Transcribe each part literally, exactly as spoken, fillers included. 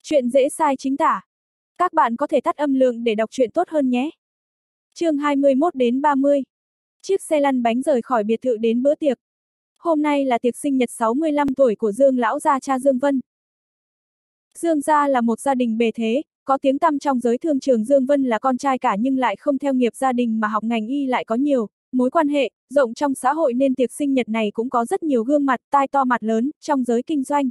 Chuyện dễ sai chính tả. Các bạn có thể tắt âm lượng để đọc truyện tốt hơn nhé. Chương hai mươi mốt đến ba mươi. Chiếc xe lăn bánh rời khỏi biệt thự đến bữa tiệc. Hôm nay là tiệc sinh nhật sáu mươi lăm tuổi của Dương lão gia cha Dương Vân. Dương gia là một gia đình bề thế, có tiếng tăm trong giới thương trường. Dương Vân là con trai cả nhưng lại không theo nghiệp gia đình mà học ngành y, lại có nhiều mối quan hệ rộng trong xã hội nên tiệc sinh nhật này cũng có rất nhiều gương mặt tai to mặt lớn trong giới kinh doanh.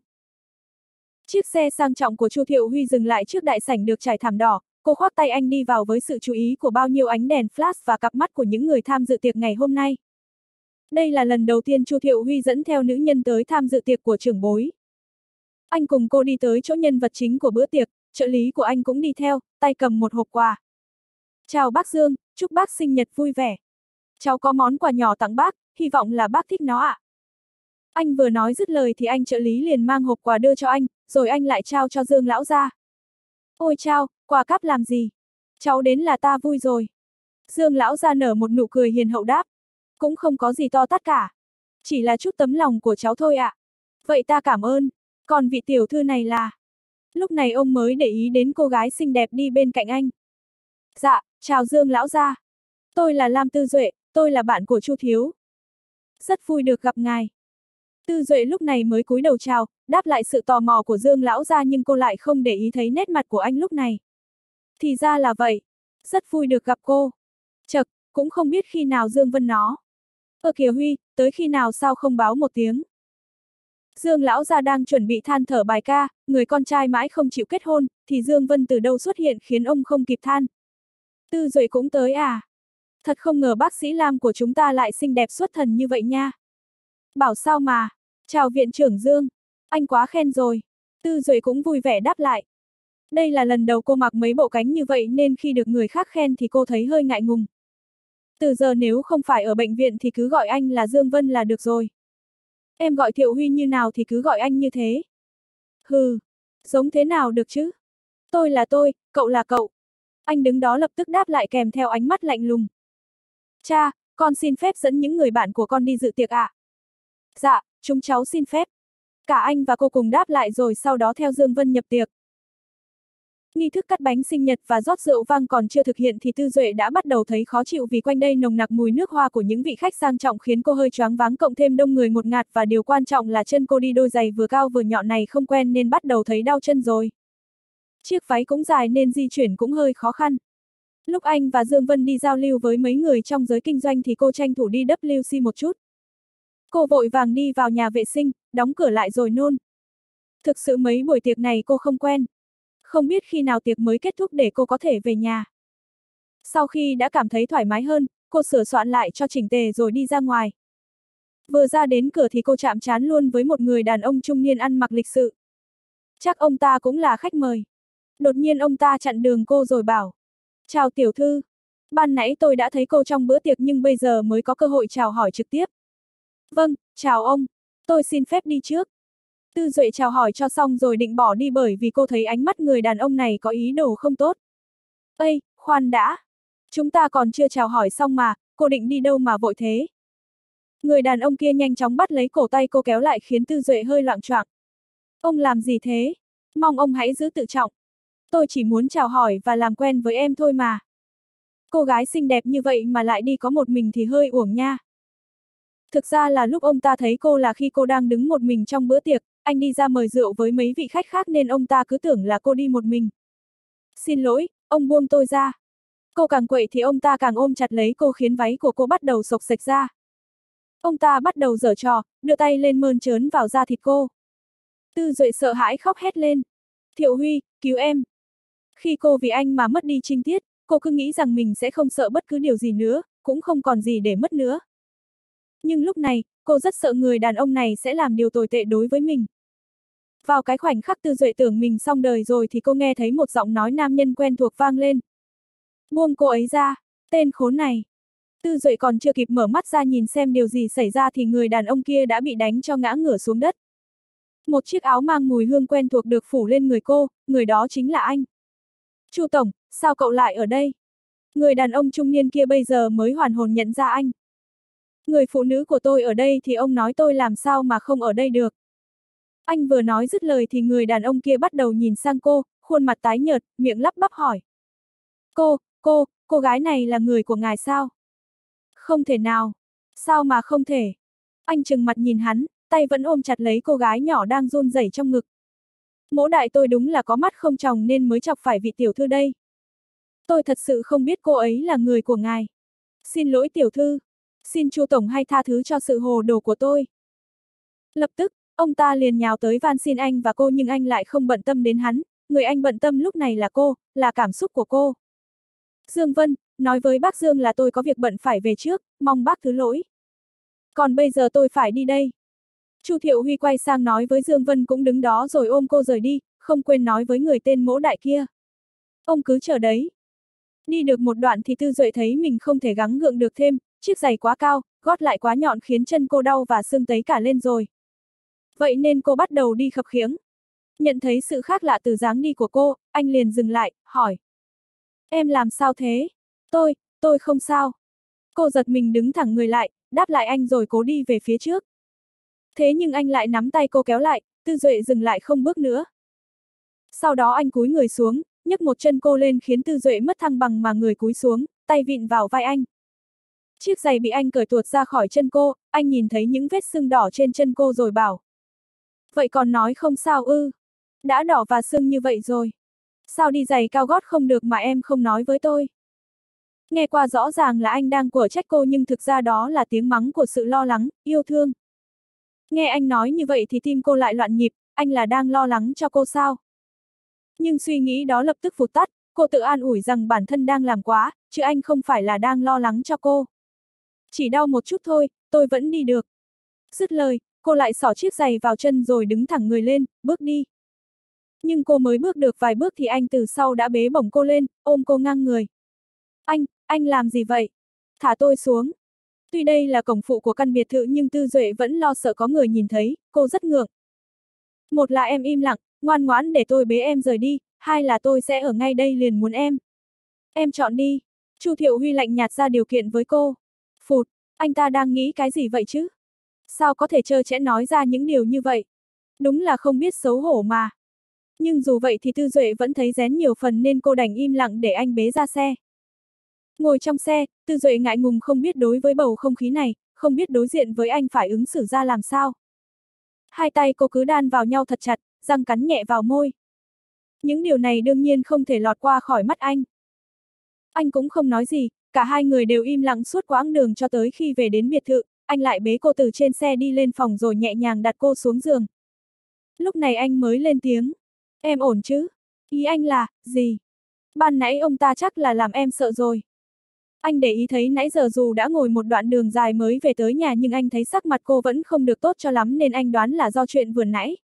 Chiếc xe sang trọng của Chu Thiệu Huy dừng lại trước đại sảnh được trải thảm đỏ, cô khoác tay anh đi vào với sự chú ý của bao nhiêu ánh đèn flash và cặp mắt của những người tham dự tiệc ngày hôm nay. Đây là lần đầu tiên Chu Thiệu Huy dẫn theo nữ nhân tới tham dự tiệc của trưởng bối. Anh cùng cô đi tới chỗ nhân vật chính của bữa tiệc, trợ lý của anh cũng đi theo, tay cầm một hộp quà. Chào bác Dương, chúc bác sinh nhật vui vẻ. Cháu có món quà nhỏ tặng bác, hy vọng là bác thích nó ạ. Anh vừa nói dứt lời thì anh trợ lý liền mang hộp quà đưa cho anh, rồi anh lại trao cho Dương lão gia. Ôi chao, quà cáp làm gì? Cháu đến là ta vui rồi. Dương lão gia nở một nụ cười hiền hậu đáp. Cũng không có gì to tát cả. Chỉ là chút tấm lòng của cháu thôi ạ. Vậy ta cảm ơn. Còn vị tiểu thư này là... Lúc này ông mới để ý đến cô gái xinh đẹp đi bên cạnh anh. Dạ, chào Dương lão gia. Tôi là Lam Tư Duệ, tôi là bạn của Chu Thiếu. Rất vui được gặp ngài. Tư Duệ lúc này mới cúi đầu chào, đáp lại sự tò mò của Dương lão gia, nhưng cô lại không để ý thấy nét mặt của anh lúc này. Thì ra là vậy. Rất vui được gặp cô. Chậc, cũng không biết khi nào Dương Vân nó. Ơ kìa Huy, tới khi nào sao không báo một tiếng. Dương lão gia đang chuẩn bị than thở bài ca, người con trai mãi không chịu kết hôn, thì Dương Vân từ đâu xuất hiện khiến ông không kịp than. Tư Duệ cũng tới à? Thật không ngờ bác sĩ Lam của chúng ta lại xinh đẹp xuất thần như vậy nha. Bảo sao mà. Chào viện trưởng Dương. Anh quá khen rồi. Tư Duệ cũng vui vẻ đáp lại. Đây là lần đầu cô mặc mấy bộ cánh như vậy nên khi được người khác khen thì cô thấy hơi ngại ngùng. Từ giờ nếu không phải ở bệnh viện thì cứ gọi anh là Dương Vân là được rồi. Em gọi Thiệu Huy như nào thì cứ gọi anh như thế. Hừ, giống thế nào được chứ? Tôi là tôi, cậu là cậu. Anh đứng đó lập tức đáp lại kèm theo ánh mắt lạnh lùng. Cha, con xin phép dẫn những người bạn của con đi dự tiệc ạ. À? Dạ, chúng cháu xin phép. Cả anh và cô cùng đáp lại rồi sau đó theo Dương Vân nhập tiệc. Nghi thức cắt bánh sinh nhật và rót rượu vang còn chưa thực hiện thì Tư Duệ đã bắt đầu thấy khó chịu vì quanh đây nồng nặc mùi nước hoa của những vị khách sang trọng khiến cô hơi choáng váng, cộng thêm đông người ngột ngạt và điều quan trọng là chân cô đi đôi giày vừa cao vừa nhọn này không quen nên bắt đầu thấy đau chân rồi. Chiếc váy cũng dài nên di chuyển cũng hơi khó khăn. Lúc anh và Dương Vân đi giao lưu với mấy người trong giới kinh doanh thì cô tranh thủ đi vê kép xê một chút. Cô vội vàng đi vào nhà vệ sinh, đóng cửa lại rồi nôn. Thực sự mấy buổi tiệc này cô không quen. Không biết khi nào tiệc mới kết thúc để cô có thể về nhà. Sau khi đã cảm thấy thoải mái hơn, cô sửa soạn lại cho chỉnh tề rồi đi ra ngoài. Vừa ra đến cửa thì cô chạm trán luôn với một người đàn ông trung niên ăn mặc lịch sự. Chắc ông ta cũng là khách mời. Đột nhiên ông ta chặn đường cô rồi bảo. Chào tiểu thư. Ban nãy tôi đã thấy cô trong bữa tiệc nhưng bây giờ mới có cơ hội chào hỏi trực tiếp. Vâng, chào ông. Tôi xin phép đi trước. Tư Duệ chào hỏi cho xong rồi định bỏ đi bởi vì cô thấy ánh mắt người đàn ông này có ý đồ không tốt. Ây, khoan đã. Chúng ta còn chưa chào hỏi xong mà, cô định đi đâu mà vội thế? Người đàn ông kia nhanh chóng bắt lấy cổ tay cô kéo lại khiến Tư Duệ hơi loạng choạng. Ông làm gì thế? Mong ông hãy giữ tự trọng. Tôi chỉ muốn chào hỏi và làm quen với em thôi mà. Cô gái xinh đẹp như vậy mà lại đi có một mình thì hơi uổng nha. Thực ra là lúc ông ta thấy cô là khi cô đang đứng một mình trong bữa tiệc, anh đi ra mời rượu với mấy vị khách khác nên ông ta cứ tưởng là cô đi một mình. Xin lỗi, ông buông tôi ra. Cô càng quậy thì ông ta càng ôm chặt lấy cô khiến váy của cô bắt đầu xộc xệch ra. Ông ta bắt đầu giở trò, đưa tay lên mơn trớn vào da thịt cô. Tư Duệ sợ hãi khóc hét lên. Thiệu Huy, cứu em. Khi cô vì anh mà mất đi trinh tiết, cô cứ nghĩ rằng mình sẽ không sợ bất cứ điều gì nữa, cũng không còn gì để mất nữa. Nhưng lúc này, cô rất sợ người đàn ông này sẽ làm điều tồi tệ đối với mình. Vào cái khoảnh khắc Tư Duệ tưởng mình xong đời rồi thì cô nghe thấy một giọng nói nam nhân quen thuộc vang lên. Buông cô ấy ra, tên khốn này. Tư Duệ còn chưa kịp mở mắt ra nhìn xem điều gì xảy ra thì người đàn ông kia đã bị đánh cho ngã ngửa xuống đất. Một chiếc áo mang mùi hương quen thuộc được phủ lên người cô, người đó chính là anh. Chu tổng, sao cậu lại ở đây? Người đàn ông trung niên kia bây giờ mới hoàn hồn nhận ra anh. Người phụ nữ của tôi ở đây thì ông nói tôi làm sao mà không ở đây được. Anh vừa nói dứt lời thì người đàn ông kia bắt đầu nhìn sang cô, khuôn mặt tái nhợt, miệng lắp bắp hỏi. Cô, cô, cô gái này là người của ngài sao? Không thể nào. Sao mà không thể? Anh trừng mặt nhìn hắn, tay vẫn ôm chặt lấy cô gái nhỏ đang run rẩy trong ngực. Mỗ đại tôi đúng là có mắt không tròng nên mới chọc phải vị tiểu thư đây. Tôi thật sự không biết cô ấy là người của ngài. Xin lỗi tiểu thư. Xin Chu tổng hay tha thứ cho sự hồ đồ của tôi. Lập tức, ông ta liền nhào tới van xin anh và cô nhưng anh lại không bận tâm đến hắn, người anh bận tâm lúc này là cô, là cảm xúc của cô. Dương Vân, nói với bác Dương là tôi có việc bận phải về trước, mong bác thứ lỗi. Còn bây giờ tôi phải đi đây. Chu Thiệu Huy quay sang nói với Dương Vân cũng đứng đó rồi ôm cô rời đi, không quên nói với người tên Mỗ đại kia. Ông cứ chờ đấy. Đi được một đoạn thì Tư Duệ thấy mình không thể gắng gượng được thêm, chiếc giày quá cao, gót lại quá nhọn khiến chân cô đau và sưng tấy cả lên rồi. Vậy nên cô bắt đầu đi khập khiễng. Nhận thấy sự khác lạ từ dáng đi của cô, anh liền dừng lại, hỏi. Em làm sao thế? Tôi, tôi không sao. Cô giật mình đứng thẳng người lại, đáp lại anh rồi cố đi về phía trước. Thế nhưng anh lại nắm tay cô kéo lại, Tư Duệ dừng lại không bước nữa. Sau đó anh cúi người xuống, nhấc một chân cô lên khiến Tư Duệ mất thăng bằng mà người cúi xuống, tay vịn vào vai anh. Chiếc giày bị anh cởi tuột ra khỏi chân cô, anh nhìn thấy những vết sưng đỏ trên chân cô rồi bảo. Vậy còn nói không sao ư? Đã đỏ và sưng như vậy rồi. Sao đi giày cao gót không được mà em không nói với tôi? Nghe qua rõ ràng là anh đang quở trách cô nhưng thực ra đó là tiếng mắng của sự lo lắng, yêu thương. Nghe anh nói như vậy thì tim cô lại loạn nhịp, anh là đang lo lắng cho cô sao? Nhưng suy nghĩ đó lập tức vụt tắt, cô tự an ủi rằng bản thân đang làm quá, chứ anh không phải là đang lo lắng cho cô. Chỉ đau một chút thôi, tôi vẫn đi được. Dứt lời, cô lại xỏ chiếc giày vào chân rồi đứng thẳng người lên, bước đi. Nhưng cô mới bước được vài bước thì anh từ sau đã bế bổng cô lên, ôm cô ngang người. Anh, anh làm gì vậy? Thả tôi xuống. Tuy đây là cổng phụ của căn biệt thự nhưng Tư Duệ vẫn lo sợ có người nhìn thấy, cô rất ngượng. Một là em im lặng, ngoan ngoãn để tôi bế em rời đi, hai là tôi sẽ ở ngay đây liền muốn em. Em chọn đi. Chu Thiệu Huy lạnh nhạt ra điều kiện với cô. Phụt, anh ta đang nghĩ cái gì vậy chứ? Sao có thể trơ trẽn nói ra những điều như vậy? Đúng là không biết xấu hổ mà. Nhưng dù vậy thì Tư Duệ vẫn thấy rén nhiều phần nên cô đành im lặng để anh bế ra xe. Ngồi trong xe, Tư Duệ ngại ngùng không biết đối với bầu không khí này, không biết đối diện với anh phải ứng xử ra làm sao. Hai tay cô cứ đan vào nhau thật chặt, răng cắn nhẹ vào môi. Những điều này đương nhiên không thể lọt qua khỏi mắt anh. Anh cũng không nói gì, cả hai người đều im lặng suốt quãng đường cho tới khi về đến biệt thự, anh lại bế cô từ trên xe đi lên phòng rồi nhẹ nhàng đặt cô xuống giường. Lúc này anh mới lên tiếng. Em ổn chứ? Ý anh là, gì? Ban nãy ông ta chắc là làm em sợ rồi. Anh để ý thấy nãy giờ dù đã ngồi một đoạn đường dài mới về tới nhà nhưng anh thấy sắc mặt cô vẫn không được tốt cho lắm nên anh đoán là do chuyện vừa nãy.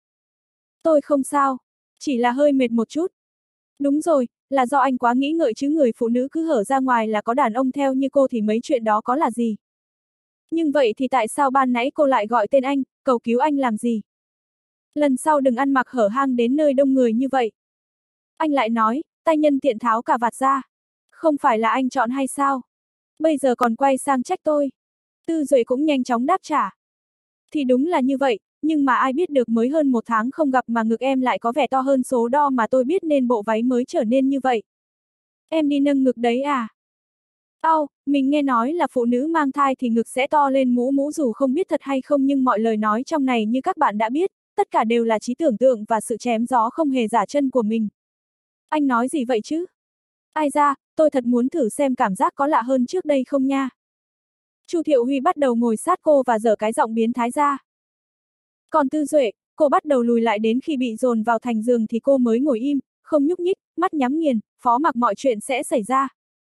Tôi không sao, chỉ là hơi mệt một chút. Đúng rồi, là do anh quá nghĩ ngợi chứ người phụ nữ cứ hở ra ngoài là có đàn ông theo như cô thì mấy chuyện đó có là gì. Nhưng vậy thì tại sao ban nãy cô lại gọi tên anh, cầu cứu anh làm gì? Lần sau đừng ăn mặc hở hang đến nơi đông người như vậy. Anh lại nói, tay nhân tiện tháo cả vạt ra. Không phải là anh chọn hay sao? Bây giờ còn quay sang trách tôi. Tư Duệ cũng nhanh chóng đáp trả. Thì đúng là như vậy, nhưng mà ai biết được mới hơn một tháng không gặp mà ngực em lại có vẻ to hơn số đo mà tôi biết nên bộ váy mới trở nên như vậy. Em đi nâng ngực đấy à? Ao, mình nghe nói là phụ nữ mang thai thì ngực sẽ to lên mũ mũ dù không biết thật hay không nhưng mọi lời nói trong này như các bạn đã biết, tất cả đều là trí tưởng tượng và sự chém gió không hề giả chân của mình. Anh nói gì vậy chứ? Ai ra, tôi thật muốn thử xem cảm giác có lạ hơn trước đây không nha. Chu Thiệu Huy bắt đầu ngồi sát cô và dở cái giọng biến thái ra. Còn Tư Duệ, cô bắt đầu lùi lại đến khi bị dồn vào thành giường thì cô mới ngồi im, không nhúc nhích, mắt nhắm nghiền, phó mặc mọi chuyện sẽ xảy ra.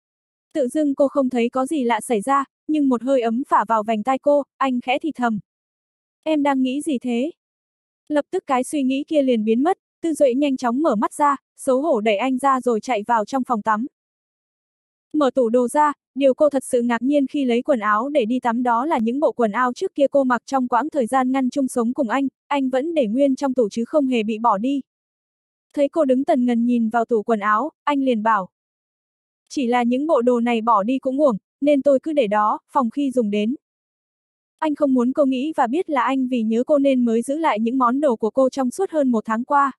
Tự dưng cô không thấy có gì lạ xảy ra, nhưng một hơi ấm phả vào vành tai cô, anh khẽ thì thầm. Em đang nghĩ gì thế? Lập tức cái suy nghĩ kia liền biến mất, Tư Duệ nhanh chóng mở mắt ra, xấu hổ đẩy anh ra rồi chạy vào trong phòng tắm. Mở tủ đồ ra, điều cô thật sự ngạc nhiên khi lấy quần áo để đi tắm đó là những bộ quần áo trước kia cô mặc trong quãng thời gian ngăn chung sống cùng anh, anh vẫn để nguyên trong tủ chứ không hề bị bỏ đi. Thấy cô đứng tần ngần nhìn vào tủ quần áo, anh liền bảo. Chỉ là những bộ đồ này bỏ đi cũng uổng, nên tôi cứ để đó, phòng khi dùng đến. Anh không muốn cô nghĩ và biết là anh vì nhớ cô nên mới giữ lại những món đồ của cô trong suốt hơn một tháng qua.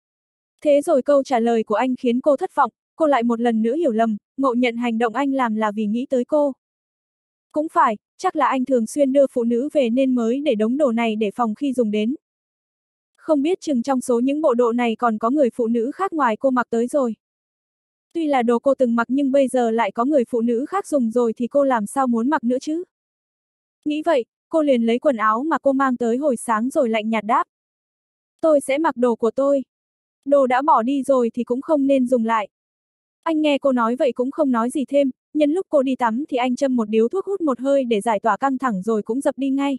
Thế rồi câu trả lời của anh khiến cô thất vọng, cô lại một lần nữa hiểu lầm, ngộ nhận hành động anh làm là vì nghĩ tới cô. Cũng phải, chắc là anh thường xuyên đưa phụ nữ về nên mới để đống đồ này để phòng khi dùng đến. Không biết chừng trong số những bộ đồ này còn có người phụ nữ khác ngoài cô mặc tới rồi. Tuy là đồ cô từng mặc nhưng bây giờ lại có người phụ nữ khác dùng rồi thì cô làm sao muốn mặc nữa chứ? Nghĩ vậy, cô liền lấy quần áo mà cô mang tới hồi sáng rồi lạnh nhạt đáp. Tôi sẽ mặc đồ của tôi. Đồ đã bỏ đi rồi thì cũng không nên dùng lại. Anh nghe cô nói vậy cũng không nói gì thêm, nhân lúc cô đi tắm thì anh châm một điếu thuốc hút một hơi để giải tỏa căng thẳng rồi cũng dập đi ngay.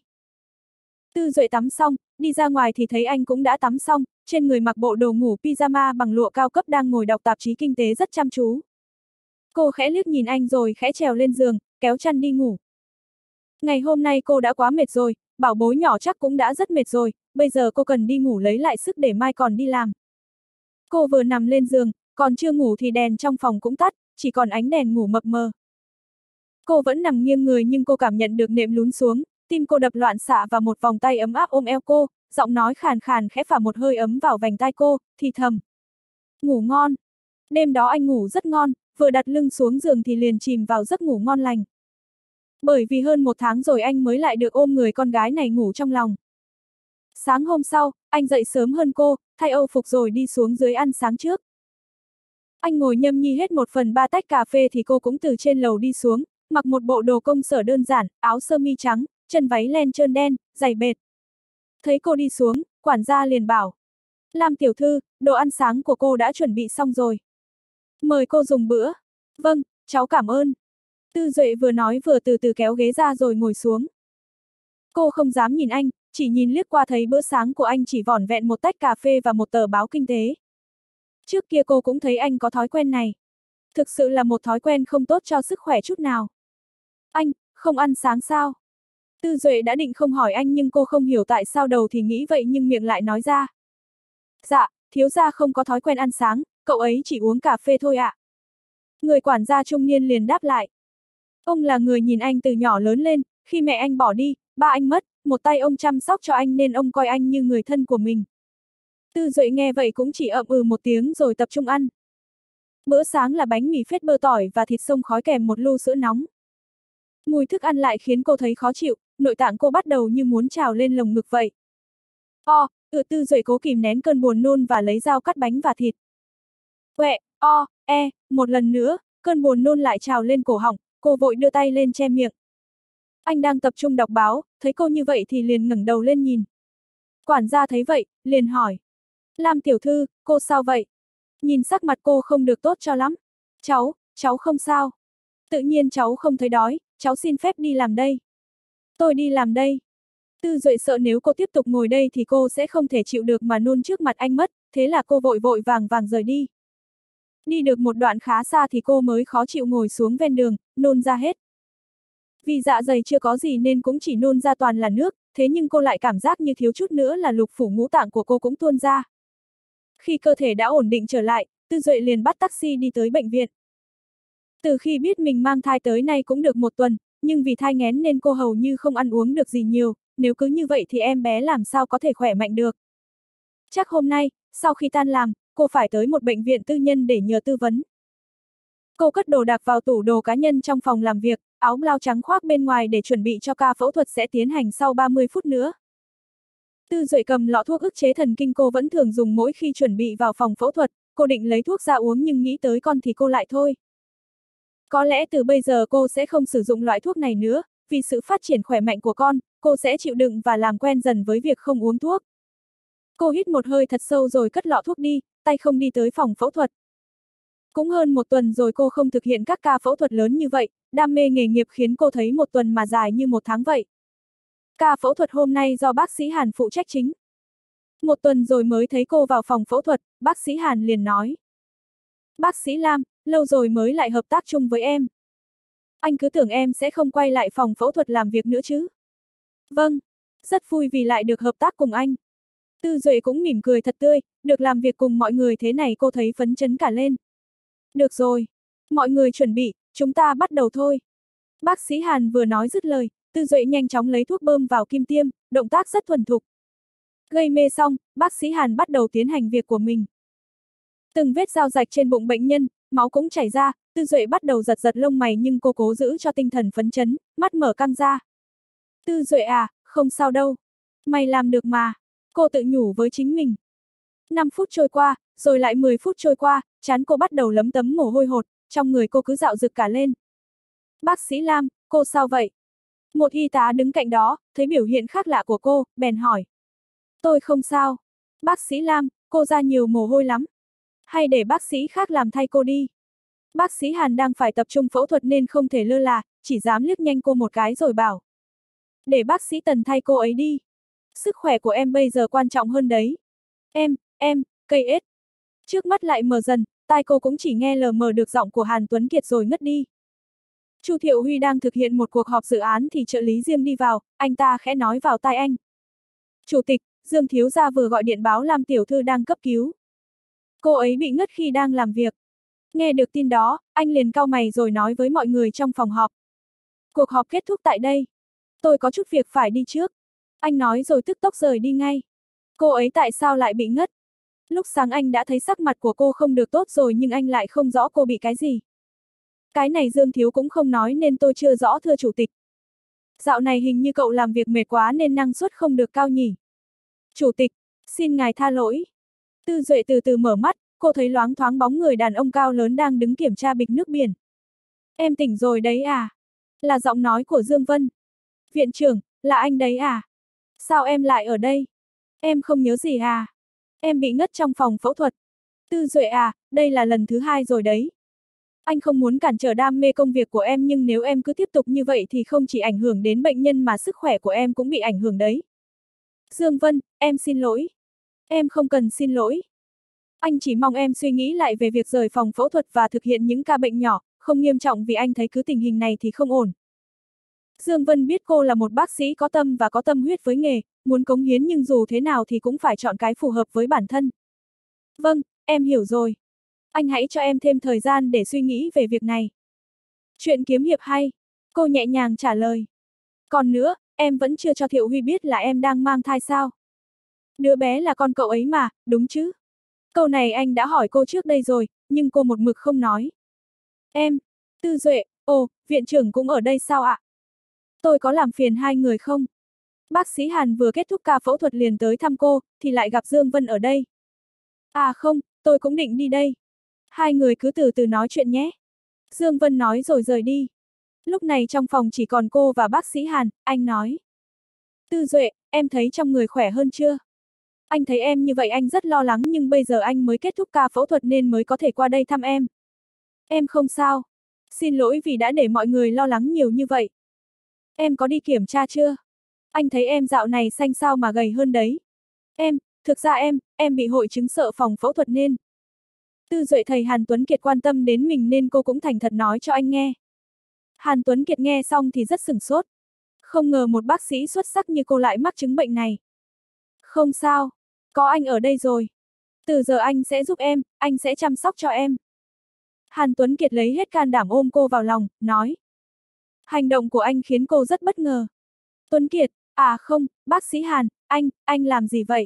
Tư Duệ tắm xong, đi ra ngoài thì thấy anh cũng đã tắm xong, trên người mặc bộ đồ ngủ pyjama bằng lụa cao cấp đang ngồi đọc tạp chí kinh tế rất chăm chú. Cô khẽ liếc nhìn anh rồi khẽ trèo lên giường, kéo chăn đi ngủ. Ngày hôm nay cô đã quá mệt rồi, bảo bối nhỏ chắc cũng đã rất mệt rồi, bây giờ cô cần đi ngủ lấy lại sức để mai còn đi làm. Cô vừa nằm lên giường, còn chưa ngủ thì đèn trong phòng cũng tắt, chỉ còn ánh đèn ngủ mập mờ. Cô vẫn nằm nghiêng người nhưng cô cảm nhận được nệm lún xuống, tim cô đập loạn xạ và một vòng tay ấm áp ôm eo cô, giọng nói khàn khàn khẽ phả một hơi ấm vào vành tai cô, thì thầm. Ngủ ngon. Đêm đó anh ngủ rất ngon, vừa đặt lưng xuống giường thì liền chìm vào giấc ngủ ngon lành. Bởi vì hơn một tháng rồi anh mới lại được ôm người con gái này ngủ trong lòng. Sáng hôm sau, anh dậy sớm hơn cô, thay âu phục rồi đi xuống dưới ăn sáng trước. Anh ngồi nhâm nhi hết một phần ba tách cà phê thì cô cũng từ trên lầu đi xuống, mặc một bộ đồ công sở đơn giản, áo sơ mi trắng, chân váy len trơn đen, giày bệt. Thấy cô đi xuống, quản gia liền bảo. Lam tiểu thư, đồ ăn sáng của cô đã chuẩn bị xong rồi. Mời cô dùng bữa. Vâng, cháu cảm ơn. Tư Duệ vừa nói vừa từ từ kéo ghế ra rồi ngồi xuống. Cô không dám nhìn anh, chỉ nhìn liếc qua thấy bữa sáng của anh chỉ vỏn vẹn một tách cà phê và một tờ báo kinh tế. Trước kia cô cũng thấy anh có thói quen này. Thực sự là một thói quen không tốt cho sức khỏe chút nào. Anh, không ăn sáng sao? Tư Duệ đã định không hỏi anh nhưng cô không hiểu tại sao đầu thì nghĩ vậy nhưng miệng lại nói ra. Dạ, thiếu gia không có thói quen ăn sáng, cậu ấy chỉ uống cà phê thôi ạ. À. Người quản gia trung niên liền đáp lại. Ông là người nhìn anh từ nhỏ lớn lên, khi mẹ anh bỏ đi, ba anh mất, một tay ông chăm sóc cho anh nên ông coi anh như người thân của mình. Tư Duệ nghe vậy cũng chỉ ậm ừ một tiếng rồi tập trung ăn. Bữa sáng là bánh mì phết bơ tỏi và thịt xông khói kèm một lu sữa nóng. Mùi thức ăn lại khiến cô thấy khó chịu, nội tạng cô bắt đầu như muốn trào lên lồng ngực vậy. O, ừ Tư Duệ cố kìm nén cơn buồn nôn và lấy dao cắt bánh và thịt. Quẹ, o, e, một lần nữa, cơn buồn nôn lại trào lên cổ họng, cô vội đưa tay lên che miệng. Anh đang tập trung đọc báo, thấy cô như vậy thì liền ngẩng đầu lên nhìn. Quản gia thấy vậy, liền hỏi. Lam tiểu thư, cô sao vậy? Nhìn sắc mặt cô không được tốt cho lắm. Cháu, cháu không sao. Tự nhiên cháu không thấy đói, cháu xin phép đi làm đây. Tôi đi làm đây. Tư Duệ sợ nếu cô tiếp tục ngồi đây thì cô sẽ không thể chịu được mà nôn trước mặt anh mất, thế là cô vội vội vàng vàng rời đi. Đi được một đoạn khá xa thì cô mới khó chịu ngồi xuống ven đường, nôn ra hết. Vì dạ dày chưa có gì nên cũng chỉ nôn ra toàn là nước, thế nhưng cô lại cảm giác như thiếu chút nữa là lục phủ ngũ tạng của cô cũng tuôn ra. Khi cơ thể đã ổn định trở lại, Tư Duệ liền bắt taxi đi tới bệnh viện. Từ khi biết mình mang thai tới nay cũng được một tuần, nhưng vì thai nghén nên cô hầu như không ăn uống được gì nhiều, nếu cứ như vậy thì em bé làm sao có thể khỏe mạnh được. Chắc hôm nay, sau khi tan làm, cô phải tới một bệnh viện tư nhân để nhờ tư vấn. Cô cất đồ đạc vào tủ đồ cá nhân trong phòng làm việc, áo blau trắng khoác bên ngoài để chuẩn bị cho ca phẫu thuật sẽ tiến hành sau ba mươi phút nữa. Tư Duệ cầm lọ thuốc ức chế thần kinh cô vẫn thường dùng mỗi khi chuẩn bị vào phòng phẫu thuật, cô định lấy thuốc ra uống nhưng nghĩ tới con thì cô lại thôi. Có lẽ từ bây giờ cô sẽ không sử dụng loại thuốc này nữa, vì sự phát triển khỏe mạnh của con, cô sẽ chịu đựng và làm quen dần với việc không uống thuốc. Cô hít một hơi thật sâu rồi cất lọ thuốc đi, tay không đi tới phòng phẫu thuật. Cũng hơn một tuần rồi cô không thực hiện các ca phẫu thuật lớn như vậy, đam mê nghề nghiệp khiến cô thấy một tuần mà dài như một tháng vậy. Ca phẫu thuật hôm nay do bác sĩ Hàn phụ trách chính. Một tuần rồi mới thấy cô vào phòng phẫu thuật, bác sĩ Hàn liền nói. Bác sĩ Lam, lâu rồi mới lại hợp tác chung với em. Anh cứ tưởng em sẽ không quay lại phòng phẫu thuật làm việc nữa chứ. Vâng, rất vui vì lại được hợp tác cùng anh. Tư Duệ cũng mỉm cười thật tươi, được làm việc cùng mọi người thế này cô thấy phấn chấn cả lên. Được rồi, mọi người chuẩn bị, chúng ta bắt đầu thôi. Bác sĩ Hàn vừa nói dứt lời, Tư Duệ nhanh chóng lấy thuốc bơm vào kim tiêm, động tác rất thuần thục. Gây mê xong, bác sĩ Hàn bắt đầu tiến hành việc của mình. Từng vết dao rạch trên bụng bệnh nhân, máu cũng chảy ra, Tư Duệ bắt đầu giật giật lông mày nhưng cô cố giữ cho tinh thần phấn chấn, mắt mở căng ra. Tư Duệ à, không sao đâu. Mày làm được mà. Cô tự nhủ với chính mình. năm phút trôi qua, rồi lại mười phút trôi qua, trán cô bắt đầu lấm tấm mồ hôi hột, trong người cô cứ dạo rực cả lên. Bác sĩ Lam, cô sao vậy? Một y tá đứng cạnh đó, thấy biểu hiện khác lạ của cô, bèn hỏi. Tôi không sao. Bác sĩ Lam, cô ra nhiều mồ hôi lắm. Hay để bác sĩ khác làm thay cô đi. Bác sĩ Hàn đang phải tập trung phẫu thuật nên không thể lơ là, chỉ dám liếc nhanh cô một cái rồi bảo. Để bác sĩ Tần thay cô ấy đi. Sức khỏe của em bây giờ quan trọng hơn đấy. Em, em, cây ếch. Trước mắt lại mờ dần, tai cô cũng chỉ nghe lờ mờ được giọng của Hàn Tuấn Kiệt rồi ngất đi. Chu Thiệu Huy đang thực hiện một cuộc họp dự án thì trợ lý Diêm đi vào, anh ta khẽ nói vào tai anh. Chủ tịch, Dương thiếu gia vừa gọi điện báo Lam tiểu thư đang cấp cứu. Cô ấy bị ngất khi đang làm việc. Nghe được tin đó, anh liền cau mày rồi nói với mọi người trong phòng họp. Cuộc họp kết thúc tại đây. Tôi có chút việc phải đi trước. Anh nói rồi tức tốc rời đi ngay. Cô ấy tại sao lại bị ngất? Lúc sáng anh đã thấy sắc mặt của cô không được tốt rồi nhưng anh lại không rõ cô bị cái gì. Cái này Dương thiếu cũng không nói nên tôi chưa rõ thưa chủ tịch. Dạo này hình như cậu làm việc mệt quá nên năng suất không được cao nhỉ. Chủ tịch, xin ngài tha lỗi. Tư Duệ từ từ mở mắt, cô thấy loáng thoáng bóng người đàn ông cao lớn đang đứng kiểm tra bịch nước biển. Em tỉnh rồi đấy à? Là giọng nói của Dương Vân. Viện trưởng, là anh đấy à? Sao em lại ở đây? Em không nhớ gì à? Em bị ngất trong phòng phẫu thuật. Tư Duệ à, đây là lần thứ hai rồi đấy. Anh không muốn cản trở đam mê công việc của em nhưng nếu em cứ tiếp tục như vậy thì không chỉ ảnh hưởng đến bệnh nhân mà sức khỏe của em cũng bị ảnh hưởng đấy. Dương Vân, em xin lỗi. Em không cần xin lỗi. Anh chỉ mong em suy nghĩ lại về việc rời phòng phẫu thuật và thực hiện những ca bệnh nhỏ, không nghiêm trọng vì anh thấy cứ tình hình này thì không ổn. Dương Vân biết cô là một bác sĩ có tâm và có tâm huyết với nghề, muốn cống hiến nhưng dù thế nào thì cũng phải chọn cái phù hợp với bản thân. Vâng, em hiểu rồi. Anh hãy cho em thêm thời gian để suy nghĩ về việc này. Chuyện kiếm hiệp hay. Cô nhẹ nhàng trả lời. Còn nữa, em vẫn chưa cho Thiệu Huy biết là em đang mang thai sao? Đứa bé là con cậu ấy mà, đúng chứ? Câu này anh đã hỏi cô trước đây rồi, nhưng cô một mực không nói. Em, Tư Duệ, ồ, viện trưởng cũng ở đây sao ạ? Tôi có làm phiền hai người không? Bác sĩ Hàn vừa kết thúc ca phẫu thuật liền tới thăm cô, thì lại gặp Dương Vân ở đây. À không, tôi cũng định đi đây. Hai người cứ từ từ nói chuyện nhé. Dương Vân nói rồi rời đi. Lúc này trong phòng chỉ còn cô và bác sĩ Hàn, anh nói. Tư Duệ, em thấy trong người khỏe hơn chưa? Anh thấy em như vậy anh rất lo lắng nhưng bây giờ anh mới kết thúc ca phẫu thuật nên mới có thể qua đây thăm em. Em không sao. Xin lỗi vì đã để mọi người lo lắng nhiều như vậy. Em có đi kiểm tra chưa? Anh thấy em dạo này xanh xao mà gầy hơn đấy. Em, thực ra em, em bị hội chứng sợ phòng phẫu thuật nên. Tư Duệ thầy Hàn Tuấn Kiệt quan tâm đến mình nên cô cũng thành thật nói cho anh nghe. Hàn Tuấn Kiệt nghe xong thì rất sửng sốt. Không ngờ một bác sĩ xuất sắc như cô lại mắc chứng bệnh này. Không sao, có anh ở đây rồi. Từ giờ anh sẽ giúp em, anh sẽ chăm sóc cho em. Hàn Tuấn Kiệt lấy hết can đảm ôm cô vào lòng, nói. Hành động của anh khiến cô rất bất ngờ. Tuấn Kiệt, à không, bác sĩ Hàn, anh, anh làm gì vậy?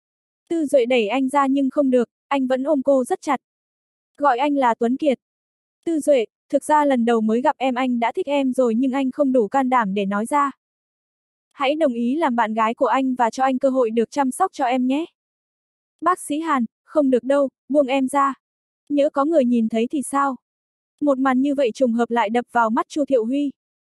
Tư Duệ đẩy anh ra nhưng không được, anh vẫn ôm cô rất chặt. Gọi anh là Tuấn Kiệt. Tư Duệ, thực ra lần đầu mới gặp em anh đã thích em rồi nhưng anh không đủ can đảm để nói ra. Hãy đồng ý làm bạn gái của anh và cho anh cơ hội được chăm sóc cho em nhé. Bác sĩ Hàn, không được đâu, buông em ra. Nhỡ có người nhìn thấy thì sao? Một màn như vậy trùng hợp lại đập vào mắt Chu Thiệu Huy.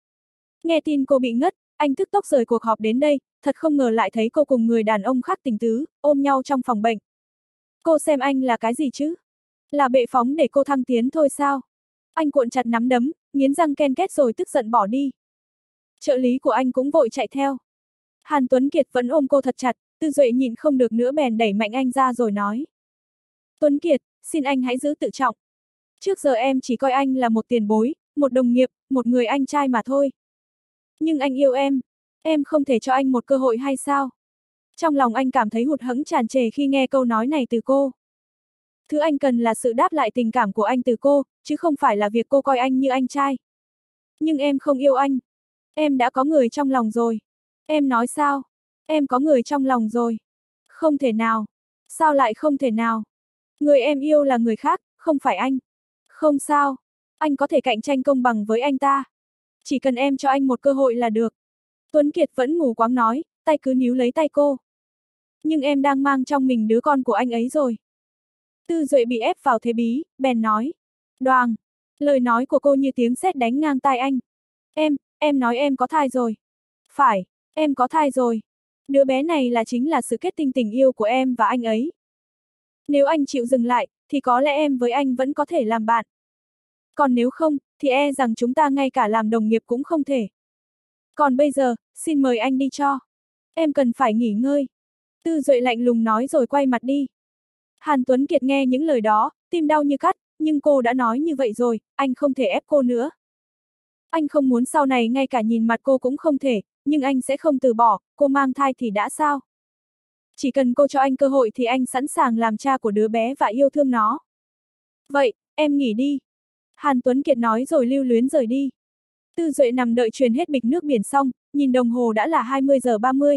Nghe tin cô bị ngất, anh tức tốc rời cuộc họp đến đây, thật không ngờ lại thấy cô cùng người đàn ông khác tình tứ, ôm nhau trong phòng bệnh. Cô xem anh là cái gì chứ? Là bệ phóng để cô thăng tiến thôi sao? Anh cuộn chặt nắm đấm, nghiến răng ken két rồi tức giận bỏ đi. Trợ lý của anh cũng vội chạy theo. Hàn Tuấn Kiệt vẫn ôm cô thật chặt, Tư Duệ nhịn không được nữa bèn đẩy mạnh anh ra rồi nói. Tuấn Kiệt, xin anh hãy giữ tự trọng. Trước giờ em chỉ coi anh là một tiền bối, một đồng nghiệp, một người anh trai mà thôi. Nhưng anh yêu em, em không thể cho anh một cơ hội hay sao? Trong lòng anh cảm thấy hụt hẫng tràn trề khi nghe câu nói này từ cô. Thứ anh cần là sự đáp lại tình cảm của anh từ cô, chứ không phải là việc cô coi anh như anh trai. Nhưng em không yêu anh. Em đã có người trong lòng rồi. Em nói sao? Em có người trong lòng rồi. Không thể nào. Sao lại không thể nào? Người em yêu là người khác, không phải anh. Không sao. Anh có thể cạnh tranh công bằng với anh ta. Chỉ cần em cho anh một cơ hội là được. Tuấn Kiệt vẫn mù quáng nói, tay cứ níu lấy tay cô. Nhưng em đang mang trong mình đứa con của anh ấy rồi. Tư Duệ bị ép vào thế bí, bèn nói. Đoàng. Lời nói của cô như tiếng sét đánh ngang tai anh. Em, em nói em có thai rồi. Phải, em có thai rồi. Đứa bé này là chính là sự kết tinh tình yêu của em và anh ấy. Nếu anh chịu dừng lại, thì có lẽ em với anh vẫn có thể làm bạn. Còn nếu không, thì e rằng chúng ta ngay cả làm đồng nghiệp cũng không thể. Còn bây giờ, xin mời anh đi cho. Em cần phải nghỉ ngơi. Tư Duệ lạnh lùng nói rồi quay mặt đi. Hàn Tuấn Kiệt nghe những lời đó, tim đau như cắt, nhưng cô đã nói như vậy rồi, anh không thể ép cô nữa. Anh không muốn sau này ngay cả nhìn mặt cô cũng không thể, nhưng anh sẽ không từ bỏ, cô mang thai thì đã sao? Chỉ cần cô cho anh cơ hội thì anh sẵn sàng làm cha của đứa bé và yêu thương nó. Vậy, em nghỉ đi. Hàn Tuấn Kiệt nói rồi lưu luyến rời đi. Tư Duệ nằm đợi truyền hết bịch nước biển xong, nhìn đồng hồ đã là hai mươi giờ ba mươi.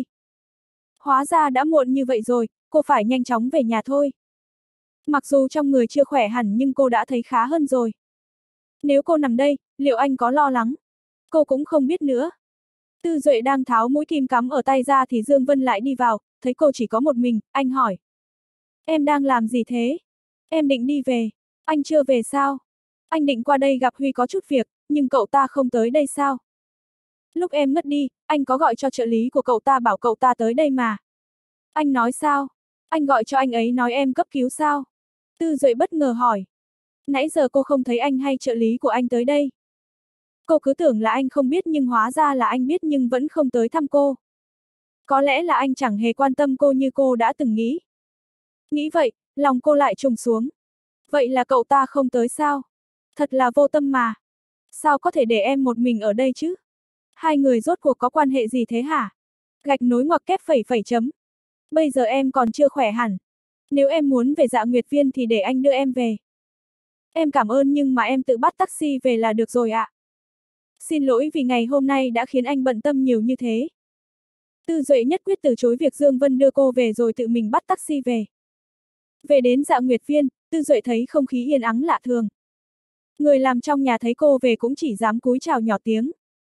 Hóa ra đã muộn như vậy rồi, cô phải nhanh chóng về nhà thôi. Mặc dù trong người chưa khỏe hẳn nhưng cô đã thấy khá hơn rồi. Nếu cô nằm đây, liệu anh có lo lắng? Cô cũng không biết nữa. Tư Duệ đang tháo mũi kim cắm ở tay ra thì Dương Vân lại đi vào, thấy cô chỉ có một mình, anh hỏi. Em đang làm gì thế? Em định đi về. Anh chưa về sao? Anh định qua đây gặp Huy có chút việc, nhưng cậu ta không tới đây sao? Lúc em ngất đi, anh có gọi cho trợ lý của cậu ta bảo cậu ta tới đây mà. Anh nói sao? Anh gọi cho anh ấy nói em cấp cứu sao? Tư Duệ bất ngờ hỏi. Nãy giờ cô không thấy anh hay trợ lý của anh tới đây. Cô cứ tưởng là anh không biết nhưng hóa ra là anh biết nhưng vẫn không tới thăm cô. Có lẽ là anh chẳng hề quan tâm cô như cô đã từng nghĩ. Nghĩ vậy, lòng cô lại trùng xuống. Vậy là cậu ta không tới sao? Thật là vô tâm mà. Sao có thể để em một mình ở đây chứ? Hai người rốt cuộc có quan hệ gì thế hả? Gạch nối ngoặc kép phẩy phẩy chấm. Bây giờ em còn chưa khỏe hẳn. Nếu em muốn về Dạ Nguyệt Viên thì để anh đưa em về. Em cảm ơn nhưng mà em tự bắt taxi về là được rồi ạ. Xin lỗi vì ngày hôm nay đã khiến anh bận tâm nhiều như thế. Tư Duệ nhất quyết từ chối việc Dương Vân đưa cô về rồi tự mình bắt taxi về. Về đến Dạ Nguyệt Viên, Tư Duệ thấy không khí yên ắng lạ thường. Người làm trong nhà thấy cô về cũng chỉ dám cúi chào nhỏ tiếng.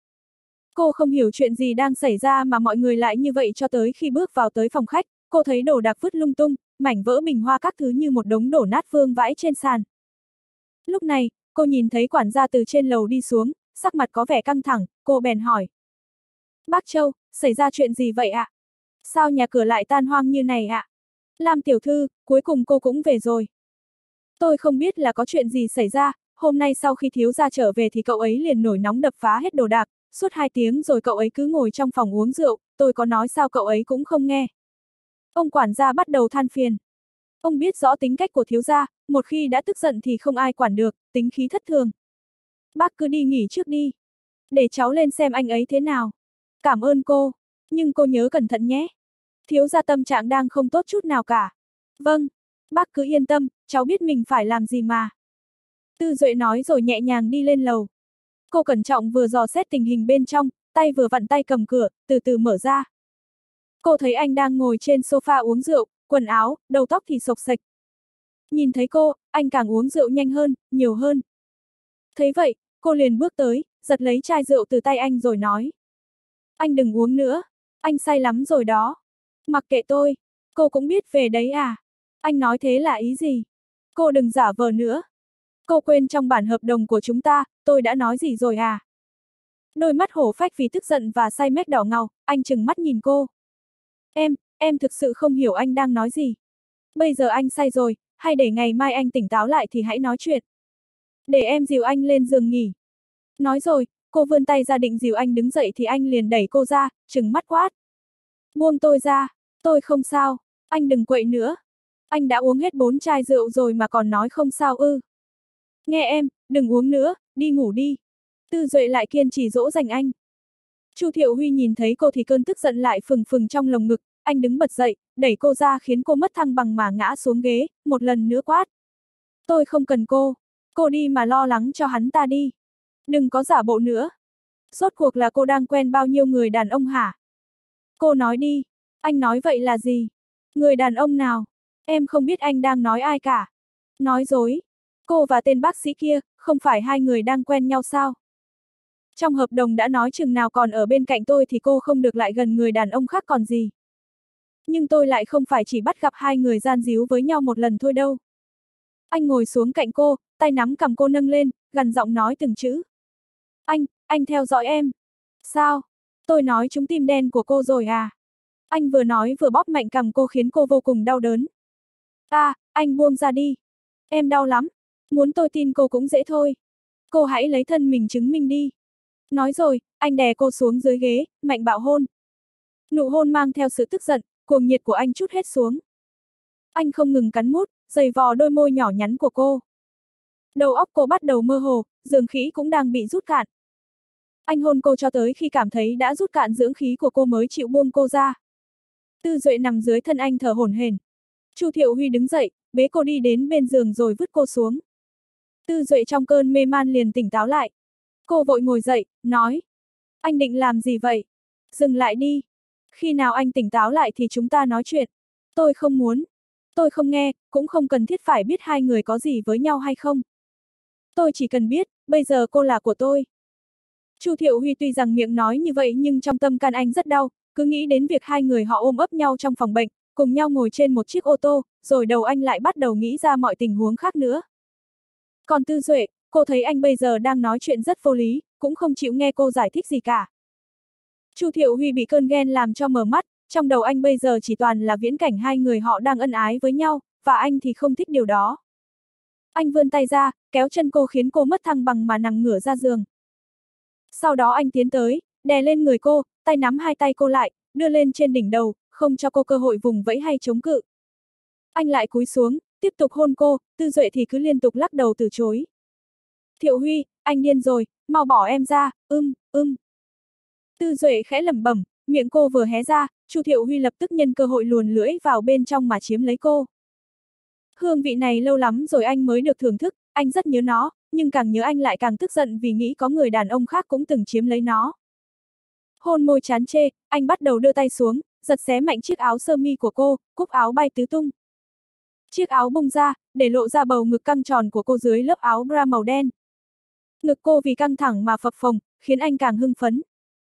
Cô không hiểu chuyện gì đang xảy ra mà mọi người lại như vậy cho tới khi bước vào tới phòng khách, cô thấy đồ đạc vứt lung tung, mảnh vỡ bình hoa các thứ như một đống đổ nát vương vãi trên sàn. Lúc này, cô nhìn thấy quản gia từ trên lầu đi xuống, sắc mặt có vẻ căng thẳng, cô bèn hỏi. Bác Châu, xảy ra chuyện gì vậy ạ? Sao nhà cửa lại tan hoang như này ạ? Lam tiểu thư, cuối cùng cô cũng về rồi. Tôi không biết là có chuyện gì xảy ra, hôm nay sau khi thiếu gia trở về thì cậu ấy liền nổi nóng đập phá hết đồ đạc, suốt hai tiếng rồi cậu ấy cứ ngồi trong phòng uống rượu, tôi có nói sao cậu ấy cũng không nghe. Ông quản gia bắt đầu than phiền. Ông biết rõ tính cách của thiếu gia, một khi đã tức giận thì không ai quản được, tính khí thất thường. Bác cứ đi nghỉ trước đi. Để cháu lên xem anh ấy thế nào. Cảm ơn cô, nhưng cô nhớ cẩn thận nhé. Thiếu gia tâm trạng đang không tốt chút nào cả. Vâng, bác cứ yên tâm, cháu biết mình phải làm gì mà. Tư Duệ nói rồi nhẹ nhàng đi lên lầu. Cô cẩn trọng vừa dò xét tình hình bên trong, tay vừa vặn tay cầm cửa, từ từ mở ra. Cô thấy anh đang ngồi trên sofa uống rượu, quần áo, đầu tóc thì xộc xệch. Nhìn thấy cô, anh càng uống rượu nhanh hơn, nhiều hơn. Thấy vậy, cô liền bước tới, giật lấy chai rượu từ tay anh rồi nói. Anh đừng uống nữa, anh say lắm rồi đó. Mặc kệ tôi, cô cũng biết về đấy à? Anh nói thế là ý gì? Cô đừng giả vờ nữa. Cô quên trong bản hợp đồng của chúng ta, tôi đã nói gì rồi à? Đôi mắt hổ phách vì tức giận và say mét đỏ ngầu, anh trừng mắt nhìn cô. Em, em thực sự không hiểu anh đang nói gì. Bây giờ anh say rồi, hay để ngày mai anh tỉnh táo lại thì hãy nói chuyện. Để em dìu anh lên giường nghỉ. Nói rồi, cô vươn tay ra định dìu anh đứng dậy thì anh liền đẩy cô ra, trừng mắt quát. Buông tôi ra, tôi không sao, anh đừng quậy nữa. Anh đã uống hết bốn chai rượu rồi mà còn nói không sao ư. Nghe em, đừng uống nữa, đi ngủ đi. Tư Duệ lại kiên trì dỗ dành anh. Chu Thiệu Huy nhìn thấy cô thì cơn tức giận lại phừng phừng trong lồng ngực, anh đứng bật dậy, đẩy cô ra khiến cô mất thăng bằng mà ngã xuống ghế, một lần nữa quát. Tôi không cần cô, cô đi mà lo lắng cho hắn ta đi. Đừng có giả bộ nữa. Rốt cuộc là cô đang quen bao nhiêu người đàn ông hả? Cô nói đi. Anh nói vậy là gì? Người đàn ông nào? Em không biết anh đang nói ai cả. Nói dối. Cô và tên bác sĩ kia, không phải hai người đang quen nhau sao? Trong hợp đồng đã nói chừng nào còn ở bên cạnh tôi thì cô không được lại gần người đàn ông khác còn gì. Nhưng tôi lại không phải chỉ bắt gặp hai người gian díu với nhau một lần thôi đâu. Anh ngồi xuống cạnh cô, tay nắm cầm cô nâng lên, gằn giọng nói từng chữ. Anh, anh theo dõi em. Sao? Tôi nói trúng tim đen của cô rồi à? Anh vừa nói vừa bóp mạnh cầm cô khiến cô vô cùng đau đớn. À, anh buông ra đi. Em đau lắm. Muốn tôi tin cô cũng dễ thôi. Cô hãy lấy thân mình chứng minh đi. Nói rồi, anh đè cô xuống dưới ghế, mạnh bạo hôn. Nụ hôn mang theo sự tức giận, cuồng nhiệt của anh trút hết xuống. Anh không ngừng cắn mút, giày vò đôi môi nhỏ nhắn của cô. Đầu óc cô bắt đầu mơ hồ, dưỡng khí cũng đang bị rút cạn. Anh hôn cô cho tới khi cảm thấy đã rút cạn dưỡng khí của cô mới chịu buông cô ra. Tư Duệ nằm dưới thân anh thở hổn hển. Chu Thiệu Huy đứng dậy, bế cô đi đến bên giường rồi vứt cô xuống. Tư Duệ trong cơn mê man liền tỉnh táo lại. Cô vội ngồi dậy, nói. Anh định làm gì vậy? Dừng lại đi. Khi nào anh tỉnh táo lại thì chúng ta nói chuyện. Tôi không muốn. Tôi không nghe, cũng không cần thiết phải biết hai người có gì với nhau hay không. Tôi chỉ cần biết, bây giờ cô là của tôi. Chu Thiệu Huy tuy rằng miệng nói như vậy nhưng trong tâm can anh rất đau, cứ nghĩ đến việc hai người họ ôm ấp nhau trong phòng bệnh, cùng nhau ngồi trên một chiếc ô tô, rồi đầu anh lại bắt đầu nghĩ ra mọi tình huống khác nữa. Còn Tư Duệ, cô thấy anh bây giờ đang nói chuyện rất vô lý, cũng không chịu nghe cô giải thích gì cả. Chu Thiệu Huy bị cơn ghen làm cho mờ mắt, trong đầu anh bây giờ chỉ toàn là viễn cảnh hai người họ đang ân ái với nhau, và anh thì không thích điều đó. Anh vươn tay ra, kéo chân cô khiến cô mất thăng bằng mà nằm ngửa ra giường. Sau đó anh tiến tới, đè lên người cô, tay nắm hai tay cô lại, đưa lên trên đỉnh đầu, không cho cô cơ hội vùng vẫy hay chống cự. Anh lại cúi xuống, tiếp tục hôn cô, Tư Duệ thì cứ liên tục lắc đầu từ chối. Thiệu Huy, anh điên rồi, mau bỏ em ra, ưm, ưm. Tư Duệ khẽ lẩm bẩm, miệng cô vừa hé ra, Chu Thiệu Huy lập tức nhân cơ hội luồn lưỡi vào bên trong mà chiếm lấy cô. Hương vị này lâu lắm rồi anh mới được thưởng thức, anh rất nhớ nó, nhưng càng nhớ anh lại càng tức giận vì nghĩ có người đàn ông khác cũng từng chiếm lấy nó. Hôn môi chán chê, anh bắt đầu đưa tay xuống, giật xé mạnh chiếc áo sơ mi của cô, cúc áo bay tứ tung. Chiếc áo bung ra, để lộ ra bầu ngực căng tròn của cô dưới lớp áo bra màu đen. Ngực cô vì căng thẳng mà phập phồng, khiến anh càng hưng phấn.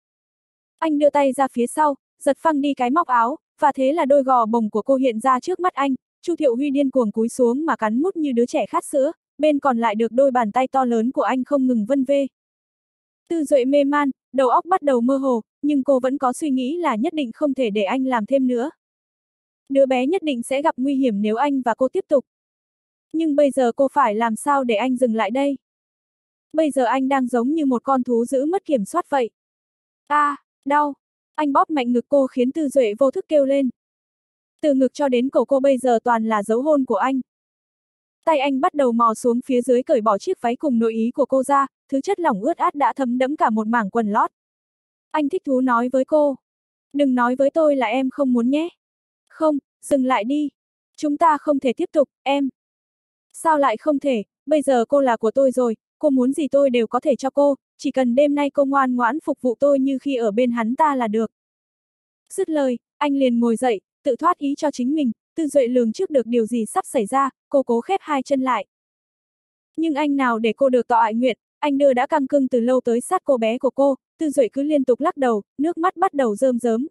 Anh đưa tay ra phía sau, giật phăng đi cái móc áo, và thế là đôi gò bồng của cô hiện ra trước mắt anh. Chu Thiệu Huy điên cuồng cúi xuống mà cắn mút như đứa trẻ khát sữa, bên còn lại được đôi bàn tay to lớn của anh không ngừng vân vê. Tư Duệ mê man, đầu óc bắt đầu mơ hồ, nhưng cô vẫn có suy nghĩ là nhất định không thể để anh làm thêm nữa. Đứa bé nhất định sẽ gặp nguy hiểm nếu anh và cô tiếp tục. Nhưng bây giờ cô phải làm sao để anh dừng lại đây? Bây giờ anh đang giống như một con thú dữ mất kiểm soát vậy. À, đau. Anh bóp mạnh ngực cô khiến Tư Duệ vô thức kêu lên. Từ ngực cho đến cổ cô bây giờ toàn là dấu hôn của anh. Tay anh bắt đầu mò xuống phía dưới cởi bỏ chiếc váy cùng nội ý của cô ra, thứ chất lỏng ướt át đã thấm đẫm cả một mảng quần lót. Anh thích thú nói với cô. Đừng nói với tôi là em không muốn nhé. Không, dừng lại đi. Chúng ta không thể tiếp tục, em. Sao lại không thể, bây giờ cô là của tôi rồi, cô muốn gì tôi đều có thể cho cô, chỉ cần đêm nay cô ngoan ngoãn phục vụ tôi như khi ở bên hắn ta là được. Dứt lời, anh liền ngồi dậy, tự thoát ý cho chính mình. Tư Duệ lường trước được điều gì sắp xảy ra, cô cố khép hai chân lại. Nhưng anh nào để cô được tọa ại nguyện, anh đưa đã căng cưng từ lâu tới sát cô bé của cô, Tư Duệ cứ liên tục lắc đầu, nước mắt bắt đầu rơm rớm.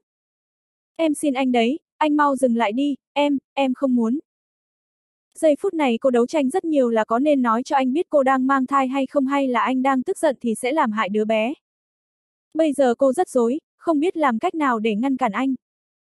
Em xin anh đấy, anh mau dừng lại đi, em, em không muốn. Giây phút này cô đấu tranh rất nhiều là có nên nói cho anh biết cô đang mang thai hay không hay là anh đang tức giận thì sẽ làm hại đứa bé. Bây giờ cô rất rối, không biết làm cách nào để ngăn cản anh.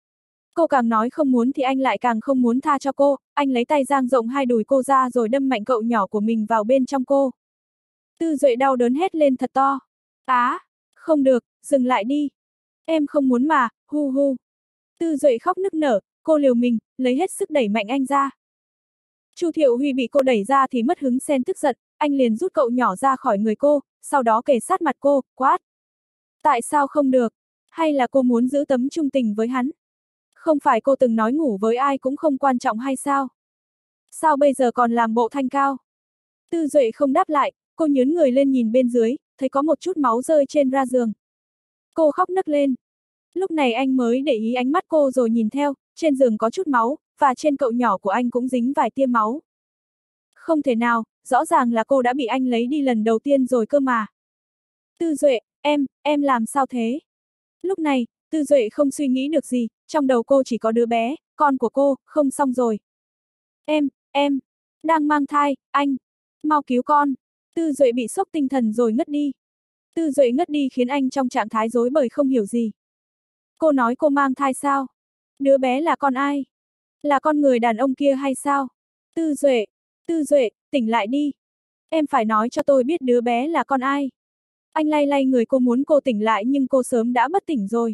Cô càng nói không muốn thì anh lại càng không muốn tha cho cô, anh lấy tay dang rộng hai đùi cô ra rồi đâm mạnh cậu nhỏ của mình vào bên trong cô. Tư Duệ đau đớn hét lên thật to. Á, không được, dừng lại đi. Em không muốn mà, hu hu. Tư Duệ khóc nức nở, cô liều mình, lấy hết sức đẩy mạnh anh ra. Chu Thiệu Huy bị cô đẩy ra thì mất hứng xen tức giận, anh liền rút cậu nhỏ ra khỏi người cô, sau đó kề sát mặt cô, quát. Tại sao không được? Hay là cô muốn giữ tấm trung tình với hắn? Không phải cô từng nói ngủ với ai cũng không quan trọng hay sao? Sao bây giờ còn làm bộ thanh cao? Tư Duệ không đáp lại, cô nhớn người lên nhìn bên dưới, thấy có một chút máu rơi trên ra giường. Cô khóc nấc lên. Lúc này anh mới để ý ánh mắt cô rồi nhìn theo, trên giường có chút máu, và trên cậu nhỏ của anh cũng dính vài tia máu. Không thể nào, rõ ràng là cô đã bị anh lấy đi lần đầu tiên rồi cơ mà. Tư Duệ, em, em làm sao thế? Lúc này, Tư Duệ không suy nghĩ được gì, trong đầu cô chỉ có đứa bé, con của cô, không xong rồi. Em, em, đang mang thai, anh, mau cứu con. Tư Duệ bị sốc tinh thần rồi ngất đi. Tư Duệ ngất đi khiến anh trong trạng thái rối bời không hiểu gì. Cô nói cô mang thai sao? Đứa bé là con ai? Là con người đàn ông kia hay sao? Tư Duệ, Tư Duệ, tỉnh lại đi. Em phải nói cho tôi biết đứa bé là con ai. Anh lay lay người cô muốn cô tỉnh lại nhưng cô sớm đã bất tỉnh rồi.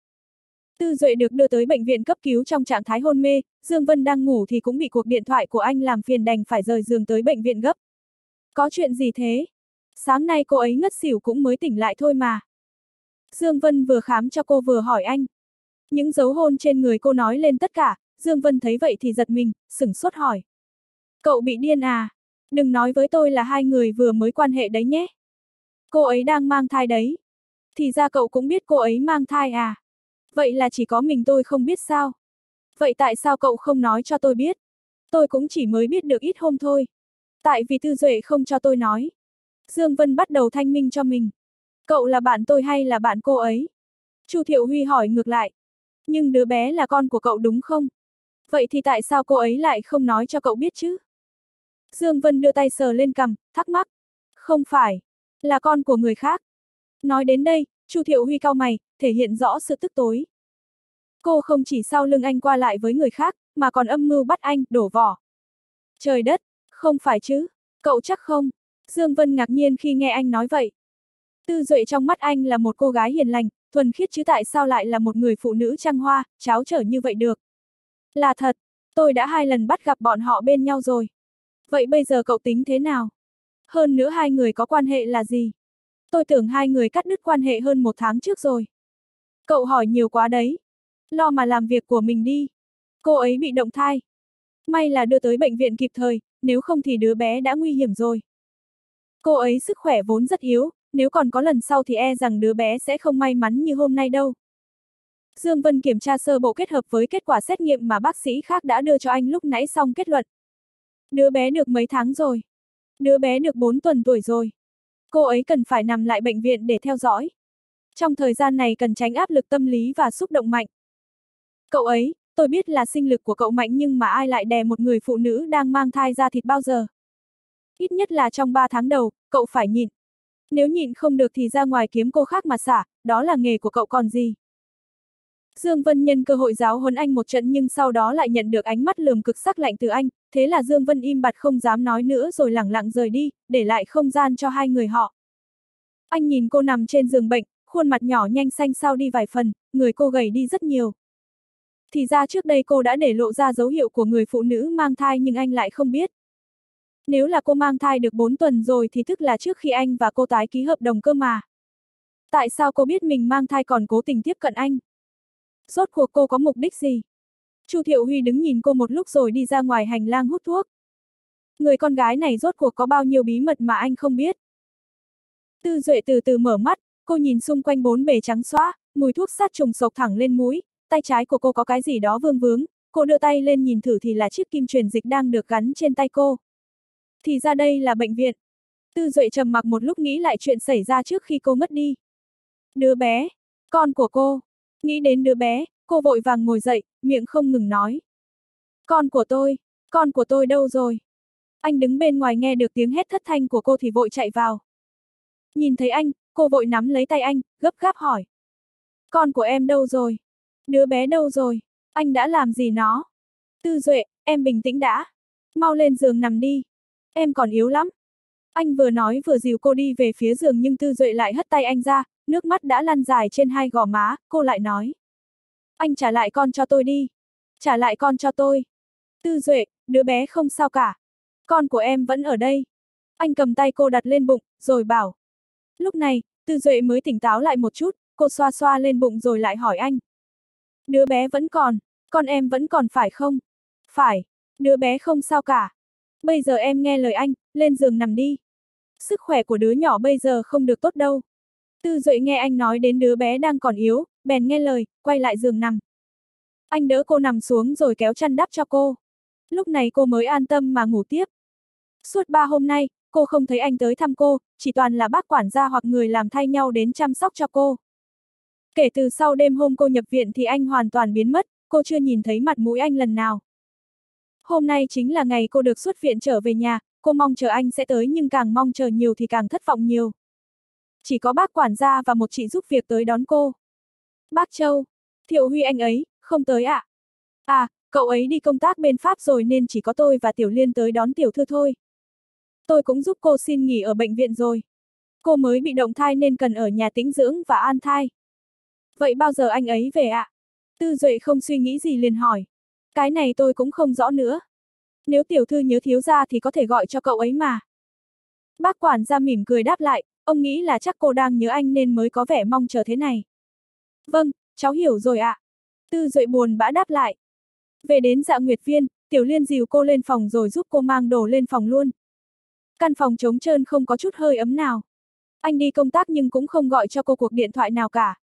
Tư Duệ được đưa tới bệnh viện cấp cứu trong trạng thái hôn mê, Dương Vân đang ngủ thì cũng bị cuộc điện thoại của anh làm phiền đành phải rời giường tới bệnh viện gấp. Có chuyện gì thế? Sáng nay cô ấy ngất xỉu cũng mới tỉnh lại thôi mà. Dương Vân vừa khám cho cô vừa hỏi anh. Những dấu hôn trên người cô nói lên tất cả, Dương Vân thấy vậy thì giật mình, sửng sốt hỏi. Cậu bị điên à? Đừng nói với tôi là hai người vừa mới quan hệ đấy nhé. Cô ấy đang mang thai đấy. Thì ra cậu cũng biết cô ấy mang thai à? Vậy là chỉ có mình tôi không biết sao? Vậy tại sao cậu không nói cho tôi biết? Tôi cũng chỉ mới biết được ít hôm thôi. Tại vì Tư Duệ không cho tôi nói. Dương Vân bắt đầu thanh minh cho mình. Cậu là bạn tôi hay là bạn cô ấy? Chu Thiệu Huy hỏi ngược lại. Nhưng đứa bé là con của cậu đúng không? Vậy thì tại sao cô ấy lại không nói cho cậu biết chứ? Dương Vân đưa tay sờ lên cằm, thắc mắc. Không phải, là con của người khác. Nói đến đây, Chu Thiệu Huy cau mày, thể hiện rõ sự tức tối. Cô không chỉ sau lưng anh qua lại với người khác, mà còn âm mưu bắt anh, đổ vỏ. Trời đất, không phải chứ, cậu chắc không? Dương Vân ngạc nhiên khi nghe anh nói vậy. Tư Duệ trong mắt anh là một cô gái hiền lành, thuần khiết chứ tại sao lại là một người phụ nữ trăng hoa, tráo trở như vậy được? Là thật, tôi đã hai lần bắt gặp bọn họ bên nhau rồi. Vậy bây giờ cậu tính thế nào? Hơn nữa hai người có quan hệ là gì? Tôi tưởng hai người cắt đứt quan hệ hơn một tháng trước rồi. Cậu hỏi nhiều quá đấy. Lo mà làm việc của mình đi. Cô ấy bị động thai. May là đưa tới bệnh viện kịp thời, nếu không thì đứa bé đã nguy hiểm rồi. Cô ấy sức khỏe vốn rất yếu, nếu còn có lần sau thì e rằng đứa bé sẽ không may mắn như hôm nay đâu. Dương Vân kiểm tra sơ bộ kết hợp với kết quả xét nghiệm mà bác sĩ khác đã đưa cho anh lúc nãy xong kết luận. Đứa bé được mấy tháng rồi? Đứa bé được bốn tuần tuổi rồi. Cô ấy cần phải nằm lại bệnh viện để theo dõi. Trong thời gian này cần tránh áp lực tâm lý và xúc động mạnh. Cậu ấy, tôi biết là sinh lực của cậu mạnh nhưng mà ai lại đè một người phụ nữ đang mang thai ra thịt bao giờ? Ít nhất là trong ba tháng đầu, cậu phải nhịn. Nếu nhịn không được thì ra ngoài kiếm cô khác mà xả, đó là nghề của cậu còn gì. Dương Vân nhân cơ hội giáo huấn anh một trận nhưng sau đó lại nhận được ánh mắt lườm cực sắc lạnh từ anh, thế là Dương Vân im bặt không dám nói nữa rồi lẳng lặng rời đi, để lại không gian cho hai người họ. Anh nhìn cô nằm trên giường bệnh, khuôn mặt nhỏ nhanh xanh xao đi vài phần, người cô gầy đi rất nhiều. Thì ra trước đây cô đã để lộ ra dấu hiệu của người phụ nữ mang thai nhưng anh lại không biết. Nếu là cô mang thai được bốn tuần rồi thì tức là trước khi anh và cô tái ký hợp đồng cơ mà. Tại sao cô biết mình mang thai còn cố tình tiếp cận anh? Rốt cuộc cô có mục đích gì? Chu Thiệu Huy đứng nhìn cô một lúc rồi đi ra ngoài hành lang hút thuốc. Người con gái này rốt cuộc có bao nhiêu bí mật mà anh không biết? Tư Duệ từ từ mở mắt, cô nhìn xung quanh bốn bề trắng xóa, mùi thuốc sát trùng sộc thẳng lên mũi, tay trái của cô có cái gì đó vương vướng, cô đưa tay lên nhìn thử thì là chiếc kim truyền dịch đang được gắn trên tay cô. Thì ra đây là bệnh viện. Tư Duệ trầm mặc một lúc nghĩ lại chuyện xảy ra trước khi cô ngất đi. Đứa bé, con của cô. Nghĩ đến đứa bé, cô vội vàng ngồi dậy, miệng không ngừng nói. Con của tôi, con của tôi đâu rồi? Anh đứng bên ngoài nghe được tiếng hét thất thanh của cô thì vội chạy vào. Nhìn thấy anh, cô vội nắm lấy tay anh, gấp gáp hỏi. Con của em đâu rồi? Đứa bé đâu rồi? Anh đã làm gì nó? Tư Duệ, em bình tĩnh đã. Mau lên giường nằm đi. Em còn yếu lắm. Anh vừa nói vừa dìu cô đi về phía giường nhưng Tư Duệ lại hất tay anh ra, nước mắt đã lăn dài trên hai gò má, cô lại nói. Anh trả lại con cho tôi đi. Trả lại con cho tôi. Tư Duệ, đứa bé không sao cả. Con của em vẫn ở đây. Anh cầm tay cô đặt lên bụng, rồi bảo. Lúc này, Tư Duệ mới tỉnh táo lại một chút, cô xoa xoa lên bụng rồi lại hỏi anh. Đứa bé vẫn còn, con em vẫn còn phải không? Phải, đứa bé không sao cả. Bây giờ em nghe lời anh, lên giường nằm đi. sức khỏe của đứa nhỏ bây giờ không được tốt đâu. Tư Duệ nghe anh nói đến đứa bé đang còn yếu, bèn nghe lời, quay lại giường nằm. Anh đỡ cô nằm xuống rồi kéo chăn đắp cho cô. Lúc này cô mới an tâm mà ngủ tiếp. Suốt ba hôm nay, cô không thấy anh tới thăm cô, chỉ toàn là bác quản gia hoặc người làm thay nhau đến chăm sóc cho cô. Kể từ sau đêm hôm cô nhập viện thì anh hoàn toàn biến mất, cô chưa nhìn thấy mặt mũi anh lần nào. Hôm nay chính là ngày cô được xuất viện trở về nhà, cô mong chờ anh sẽ tới nhưng càng mong chờ nhiều thì càng thất vọng nhiều. Chỉ có bác quản gia và một chị giúp việc tới đón cô. Bác Châu, Thiệu Huy anh ấy, không tới ạ. À? à, cậu ấy đi công tác bên Pháp rồi nên chỉ có tôi và Tiểu Liên tới đón tiểu thư thôi. Tôi cũng giúp cô xin nghỉ ở bệnh viện rồi. Cô mới bị động thai nên cần ở nhà tĩnh dưỡng và an thai. Vậy bao giờ anh ấy về ạ? Tư Duệ không suy nghĩ gì liền hỏi. Cái này tôi cũng không rõ nữa. Nếu tiểu thư nhớ thiếu gia thì có thể gọi cho cậu ấy mà. Bác quản gia mỉm cười đáp lại, ông nghĩ là chắc cô đang nhớ anh nên mới có vẻ mong chờ thế này. Vâng, cháu hiểu rồi ạ. Tư Duệ buồn bã đáp lại. Về đến Dạ Nguyệt Viên, Tiểu Liên dìu cô lên phòng rồi giúp cô mang đồ lên phòng luôn. Căn phòng trống trơn không có chút hơi ấm nào. Anh đi công tác nhưng cũng không gọi cho cô cuộc điện thoại nào cả.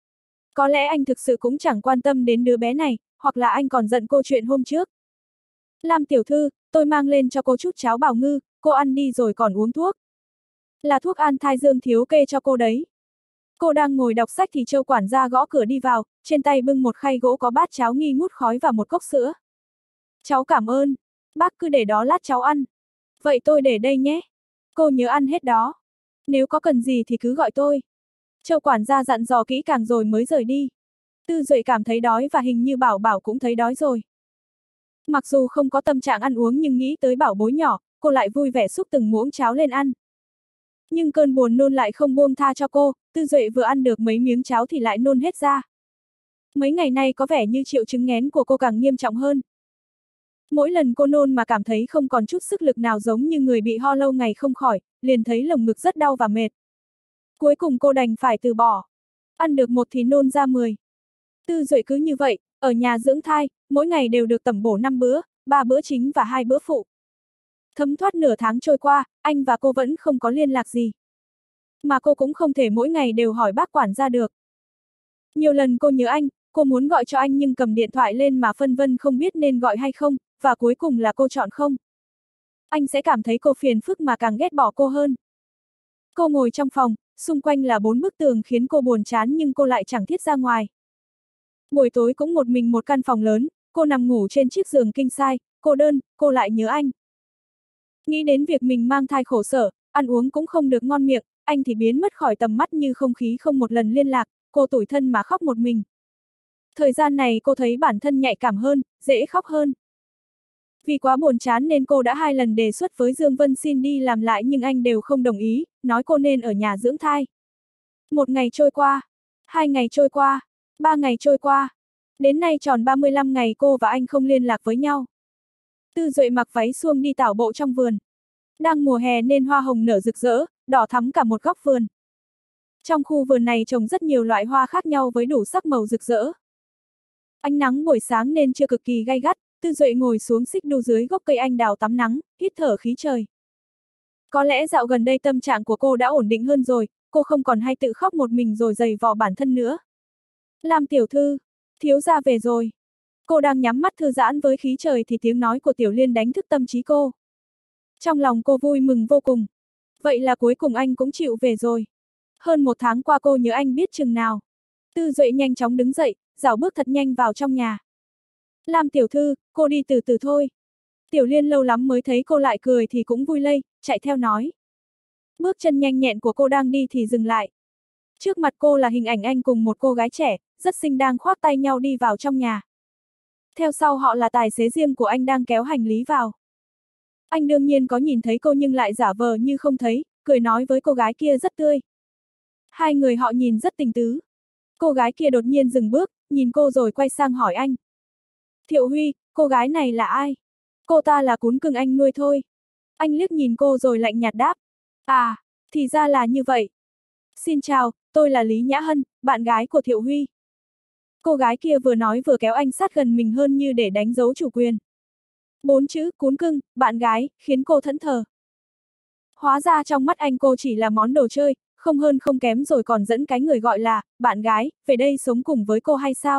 Có lẽ anh thực sự cũng chẳng quan tâm đến đứa bé này, hoặc là anh còn giận cô chuyện hôm trước. Lam tiểu thư, tôi mang lên cho cô chút cháo bào ngư, cô ăn đi rồi còn uống thuốc. Là thuốc an thai Dương Thiếu kê cho cô đấy. Cô đang ngồi đọc sách thì Châu quản gia gõ cửa đi vào, trên tay bưng một khay gỗ có bát cháo nghi ngút khói và một cốc sữa. Cháu cảm ơn, bác cứ để đó lát cháu ăn. Vậy tôi để đây nhé. Cô nhớ ăn hết đó. Nếu có cần gì thì cứ gọi tôi. Châu quản gia dặn dò kỹ càng rồi mới rời đi. Tư Duệ cảm thấy đói và hình như Bảo Bảo cũng thấy đói rồi. Mặc dù không có tâm trạng ăn uống nhưng nghĩ tới bảo bối nhỏ, cô lại vui vẻ xúc từng muỗng cháo lên ăn. Nhưng cơn buồn nôn lại không buông tha cho cô, Tư Duệ vừa ăn được mấy miếng cháo thì lại nôn hết ra. Mấy ngày nay có vẻ như triệu chứng nghén của cô càng nghiêm trọng hơn. Mỗi lần cô nôn mà cảm thấy không còn chút sức lực nào giống như người bị ho lâu ngày không khỏi, liền thấy lồng ngực rất đau và mệt. Cuối cùng cô đành phải từ bỏ. Ăn được một thì nôn ra mười. Tư Duệ cứ như vậy, ở nhà dưỡng thai, mỗi ngày đều được tẩm bổ năm bữa, ba bữa chính và hai bữa phụ. Thấm thoát nửa tháng trôi qua, anh và cô vẫn không có liên lạc gì. Mà cô cũng không thể mỗi ngày đều hỏi bác quản gia được. Nhiều lần cô nhớ anh, cô muốn gọi cho anh nhưng cầm điện thoại lên mà phân vân không biết nên gọi hay không, và cuối cùng là cô chọn không. Anh sẽ cảm thấy cô phiền phức mà càng ghét bỏ cô hơn. Cô ngồi trong phòng, xung quanh là bốn bức tường khiến cô buồn chán nhưng cô lại chẳng thiết ra ngoài. Buổi tối cũng một mình một căn phòng lớn, cô nằm ngủ trên chiếc giường king size, cô đơn, cô lại nhớ anh. Nghĩ đến việc mình mang thai khổ sở, ăn uống cũng không được ngon miệng, anh thì biến mất khỏi tầm mắt như không khí không một lần liên lạc, cô tủi thân mà khóc một mình. Thời gian này cô thấy bản thân nhạy cảm hơn, dễ khóc hơn. Vì quá buồn chán nên cô đã hai lần đề xuất với Dương Vân xin đi làm lại nhưng anh đều không đồng ý, nói cô nên ở nhà dưỡng thai. Một ngày trôi qua, hai ngày trôi qua, ba ngày trôi qua. Đến nay tròn ba mươi lăm ngày cô và anh không liên lạc với nhau. Tư Duệ mặc váy suông đi tảo bộ trong vườn. Đang mùa hè nên hoa hồng nở rực rỡ, đỏ thắm cả một góc vườn. Trong khu vườn này trồng rất nhiều loại hoa khác nhau với đủ sắc màu rực rỡ. Ánh nắng buổi sáng nên chưa cực kỳ gay gắt, Tư Duệ ngồi xuống xích đu dưới gốc cây anh đào tắm nắng, hít thở khí trời. Có lẽ dạo gần đây tâm trạng của cô đã ổn định hơn rồi, cô không còn hay tự khóc một mình rồi giày vò bản thân nữa. Lam tiểu thư, thiếu gia về rồi. Cô đang nhắm mắt thư giãn với khí trời thì tiếng nói của Tiểu Liên đánh thức tâm trí cô. Trong lòng cô vui mừng vô cùng. Vậy là cuối cùng anh cũng chịu về rồi. Hơn một tháng qua cô nhớ anh biết chừng nào. Tư Duệ nhanh chóng đứng dậy, rảo bước thật nhanh vào trong nhà. Lam tiểu thư, cô đi từ từ thôi. Tiểu Liên lâu lắm mới thấy cô lại cười thì cũng vui lây, chạy theo nói. Bước chân nhanh nhẹn của cô đang đi thì dừng lại. Trước mặt cô là hình ảnh anh cùng một cô gái trẻ, rất xinh đang khoác tay nhau đi vào trong nhà. Theo sau họ là tài xế riêng của anh đang kéo hành lý vào. Anh đương nhiên có nhìn thấy cô nhưng lại giả vờ như không thấy, cười nói với cô gái kia rất tươi. Hai người họ nhìn rất tình tứ. Cô gái kia đột nhiên dừng bước, nhìn cô rồi quay sang hỏi anh. Thiệu Huy, cô gái này là ai? Cô ta là cún cưng anh nuôi thôi. Anh liếc nhìn cô rồi lạnh nhạt đáp. À, thì ra là như vậy. Xin chào, tôi là Lý Nhã Hân, bạn gái của Thiệu Huy. Cô gái kia vừa nói vừa kéo anh sát gần mình hơn như để đánh dấu chủ quyền. Bốn chữ, cún cưng, bạn gái, khiến cô thẫn thờ. Hóa ra trong mắt anh cô chỉ là món đồ chơi, không hơn không kém rồi còn dẫn cái người gọi là bạn gái về đây sống cùng với cô hay sao?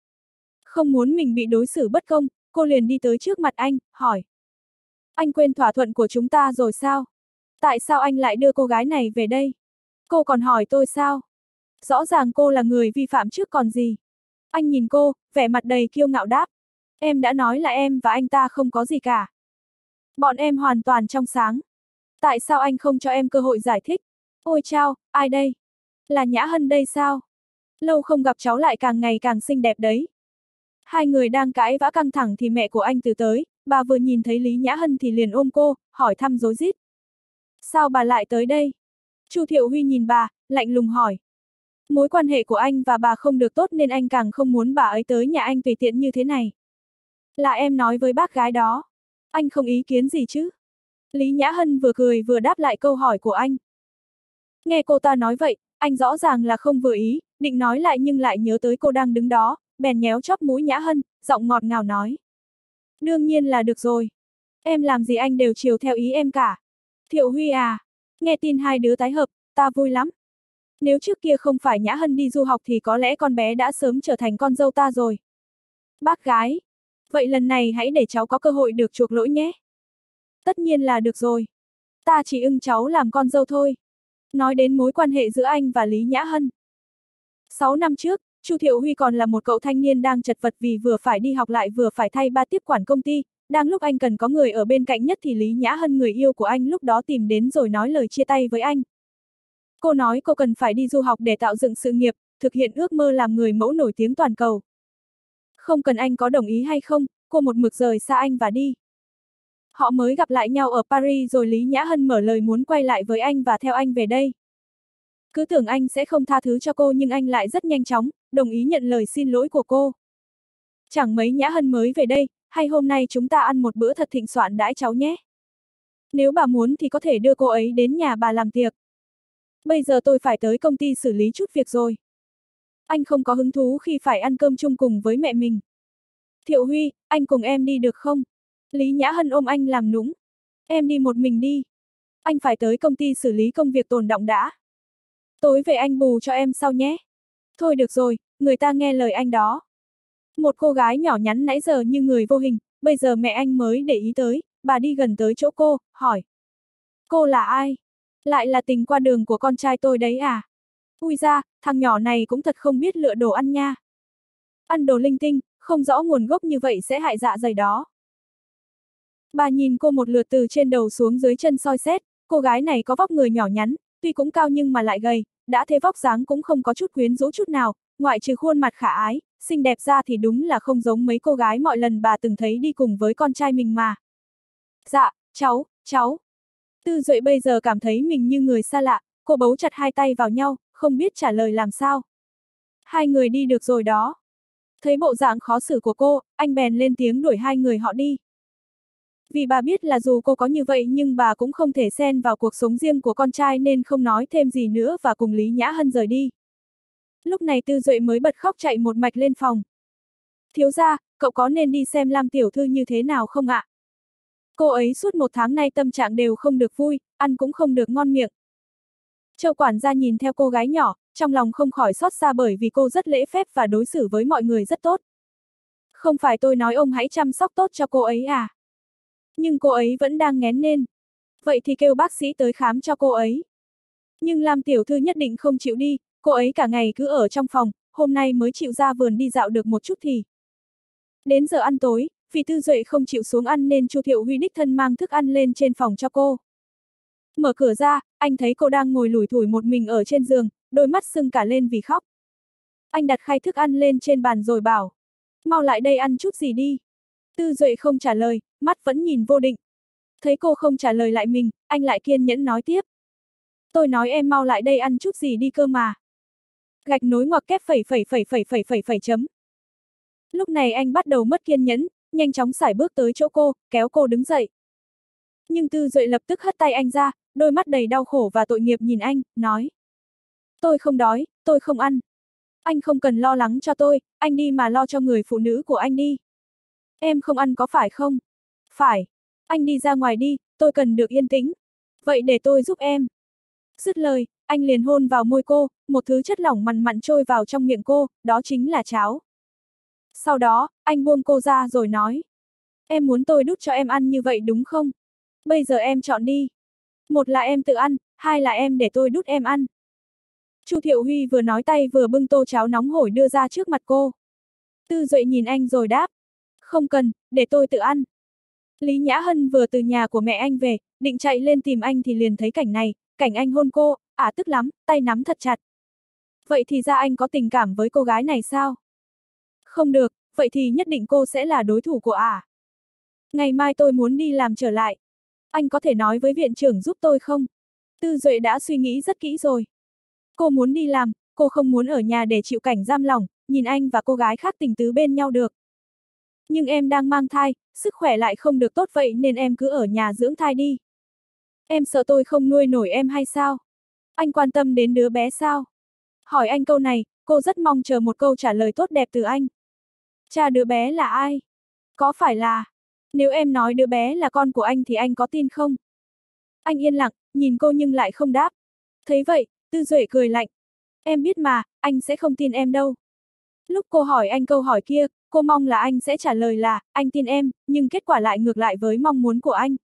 Không muốn mình bị đối xử bất công, cô liền đi tới trước mặt anh, hỏi. Anh quên thỏa thuận của chúng ta rồi sao? Tại sao anh lại đưa cô gái này về đây? Cô còn hỏi tôi sao? Rõ ràng cô là người vi phạm trước còn gì? Anh nhìn cô, vẻ mặt đầy kiêu ngạo đáp. Em đã nói là em và anh ta không có gì cả. Bọn em hoàn toàn trong sáng. Tại sao anh không cho em cơ hội giải thích? Ôi chao, ai đây? Là Nhã Hân đây sao? Lâu không gặp cháu lại càng ngày càng xinh đẹp đấy. Hai người đang cãi vã căng thẳng thì mẹ của anh từ tới, bà vừa nhìn thấy Lý Nhã Hân thì liền ôm cô, hỏi thăm rối rít. Sao bà lại tới đây? Chu Thiệu Huy nhìn bà, lạnh lùng hỏi. Mối quan hệ của anh và bà không được tốt nên anh càng không muốn bà ấy tới nhà anh tùy tiện như thế này. Là em nói với bác gái đó. Anh không ý kiến gì chứ? Lý Nhã Hân vừa cười vừa đáp lại câu hỏi của anh. Nghe cô ta nói vậy, anh rõ ràng là không vừa ý, định nói lại nhưng lại nhớ tới cô đang đứng đó, bèn nhéo chóp mũi Nhã Hân, giọng ngọt ngào nói. Đương nhiên là được rồi. Em làm gì anh đều chiều theo ý em cả. Thiệu Huy à, nghe tin hai đứa tái hợp, ta vui lắm. Nếu trước kia không phải Nhã Hân đi du học thì có lẽ con bé đã sớm trở thành con dâu ta rồi. Bác gái, vậy lần này hãy để cháu có cơ hội được chuộc lỗi nhé. Tất nhiên là được rồi. Ta chỉ ưng cháu làm con dâu thôi. Nói đến mối quan hệ giữa anh và Lý Nhã Hân. Sáu năm trước, Chu Thiệu Huy còn là một cậu thanh niên đang chật vật vì vừa phải đi học lại vừa phải thay ba tiếp quản công ty. Đang lúc anh cần có người ở bên cạnh nhất thì Lý Nhã Hân, người yêu của anh lúc đó, tìm đến rồi nói lời chia tay với anh. Cô nói cô cần phải đi du học để tạo dựng sự nghiệp, thực hiện ước mơ làm người mẫu nổi tiếng toàn cầu. Không cần anh có đồng ý hay không, cô một mực rời xa anh và đi. Họ mới gặp lại nhau ở Paris rồi Lý Nhã Hân mở lời muốn quay lại với anh và theo anh về đây. Cứ tưởng anh sẽ không tha thứ cho cô nhưng anh lại rất nhanh chóng, đồng ý nhận lời xin lỗi của cô. Chẳng mấy Nhã Hân mới về đây, hay hôm nay chúng ta ăn một bữa thật thịnh soạn đãi cháu nhé. Nếu bà muốn thì có thể đưa cô ấy đến nhà bà làm tiệc. Bây giờ tôi phải tới công ty xử lý chút việc rồi. Anh không có hứng thú khi phải ăn cơm chung cùng với mẹ mình. Thiệu Huy, anh cùng em đi được không? Lý Nhã Hân ôm anh làm nũng. Em đi một mình đi. Anh phải tới công ty xử lý công việc tồn đọng đã. Tối về anh bù cho em sau nhé. Thôi được rồi, người ta nghe lời anh đó. Một cô gái nhỏ nhắn nãy giờ như người vô hình, bây giờ mẹ anh mới để ý tới, bà đi gần tới chỗ cô, hỏi. Cô là ai? Lại là tình qua đường của con trai tôi đấy à? Ui ra, thằng nhỏ này cũng thật không biết lựa đồ ăn nha. Ăn đồ linh tinh, không rõ nguồn gốc như vậy sẽ hại dạ dày đó. Bà nhìn cô một lượt từ trên đầu xuống dưới chân soi xét, cô gái này có vóc người nhỏ nhắn, tuy cũng cao nhưng mà lại gầy, đã thế vóc dáng cũng không có chút quyến rũ chút nào, ngoại trừ khuôn mặt khả ái, xinh đẹp ra thì đúng là không giống mấy cô gái mọi lần bà từng thấy đi cùng với con trai mình mà. Dạ, cháu, cháu. Tư Duệ bây giờ cảm thấy mình như người xa lạ, cô bấu chặt hai tay vào nhau, không biết trả lời làm sao. Hai người đi được rồi đó. Thấy bộ dạng khó xử của cô, anh bèn lên tiếng đuổi hai người họ đi. Vì bà biết là dù cô có như vậy nhưng bà cũng không thể xen vào cuộc sống riêng của con trai nên không nói thêm gì nữa và cùng Lý Nhã Hân rời đi. Lúc này Tư Duệ mới bật khóc chạy một mạch lên phòng. Thiếu gia, cậu có nên đi xem Lam tiểu thư như thế nào không ạ? Cô ấy suốt một tháng nay tâm trạng đều không được vui, ăn cũng không được ngon miệng. Châu quản gia nhìn theo cô gái nhỏ, trong lòng không khỏi xót xa bởi vì cô rất lễ phép và đối xử với mọi người rất tốt. Không phải tôi nói ông hãy chăm sóc tốt cho cô ấy à? Nhưng cô ấy vẫn đang nghén nên. Vậy thì kêu bác sĩ tới khám cho cô ấy. Nhưng Lam tiểu thư nhất định không chịu đi, cô ấy cả ngày cứ ở trong phòng, hôm nay mới chịu ra vườn đi dạo được một chút thì. Đến giờ ăn tối, vì Tư Duệ không chịu xuống ăn nên Chu Thiệu Huy đích thân mang thức ăn lên trên phòng cho cô. Mở cửa ra, anh thấy cô đang ngồi lủi thủi một mình ở trên giường, đôi mắt sưng cả lên vì khóc. Anh đặt khay thức ăn lên trên bàn rồi bảo. Mau lại đây ăn chút gì đi. Tư Duệ không trả lời, mắt vẫn nhìn vô định. Thấy cô không trả lời lại mình, anh lại kiên nhẫn nói tiếp. Tôi nói em mau lại đây ăn chút gì đi cơ mà. Gạch nối ngoặc kép phẩy phẩy phẩy phẩy phẩy phẩy phẩy chấm. Lúc này anh bắt đầu mất kiên nhẫn, nhanh chóng sải bước tới chỗ cô, kéo cô đứng dậy. Nhưng Tư Duệ lập tức hất tay anh ra, đôi mắt đầy đau khổ và tội nghiệp nhìn anh, nói. Tôi không đói, tôi không ăn. Anh không cần lo lắng cho tôi, anh đi mà lo cho người phụ nữ của anh đi. Em không ăn có phải không? Phải. Anh đi ra ngoài đi, tôi cần được yên tĩnh. Vậy để tôi giúp em. Dứt lời, anh liền hôn vào môi cô, một thứ chất lỏng mặn mặn trôi vào trong miệng cô, đó chính là cháo. Sau đó, anh buông cô ra rồi nói. Em muốn tôi đút cho em ăn như vậy đúng không? Bây giờ em chọn đi. Một là em tự ăn, hai là em để tôi đút em ăn. Chu Thiệu Huy vừa nói tay vừa bưng tô cháo nóng hổi đưa ra trước mặt cô. Tư Duệ nhìn anh rồi đáp. Không cần, để tôi tự ăn. Lý Nhã Hân vừa từ nhà của mẹ anh về, định chạy lên tìm anh thì liền thấy cảnh này, cảnh anh hôn cô, ả tức lắm, tay nắm thật chặt. Vậy thì ra anh có tình cảm với cô gái này sao? Không được, vậy thì nhất định cô sẽ là đối thủ của ả. Ngày mai tôi muốn đi làm trở lại. Anh có thể nói với viện trưởng giúp tôi không? Tư Duệ đã suy nghĩ rất kỹ rồi. Cô muốn đi làm, cô không muốn ở nhà để chịu cảnh giam lỏng, nhìn anh và cô gái khác tình tứ bên nhau được. Nhưng em đang mang thai, sức khỏe lại không được tốt vậy nên em cứ ở nhà dưỡng thai đi. Em sợ tôi không nuôi nổi em hay sao? Anh quan tâm đến đứa bé sao? Hỏi anh câu này, cô rất mong chờ một câu trả lời tốt đẹp từ anh. Cha đứa bé là ai? Có phải là... Nếu em nói đứa bé là con của anh thì anh có tin không? Anh yên lặng, nhìn cô nhưng lại không đáp. Thấy vậy, Tư Duệ cười lạnh. Em biết mà, anh sẽ không tin em đâu. Lúc cô hỏi anh câu hỏi kia, cô mong là anh sẽ trả lời là, anh tin em, nhưng kết quả lại ngược lại với mong muốn của anh.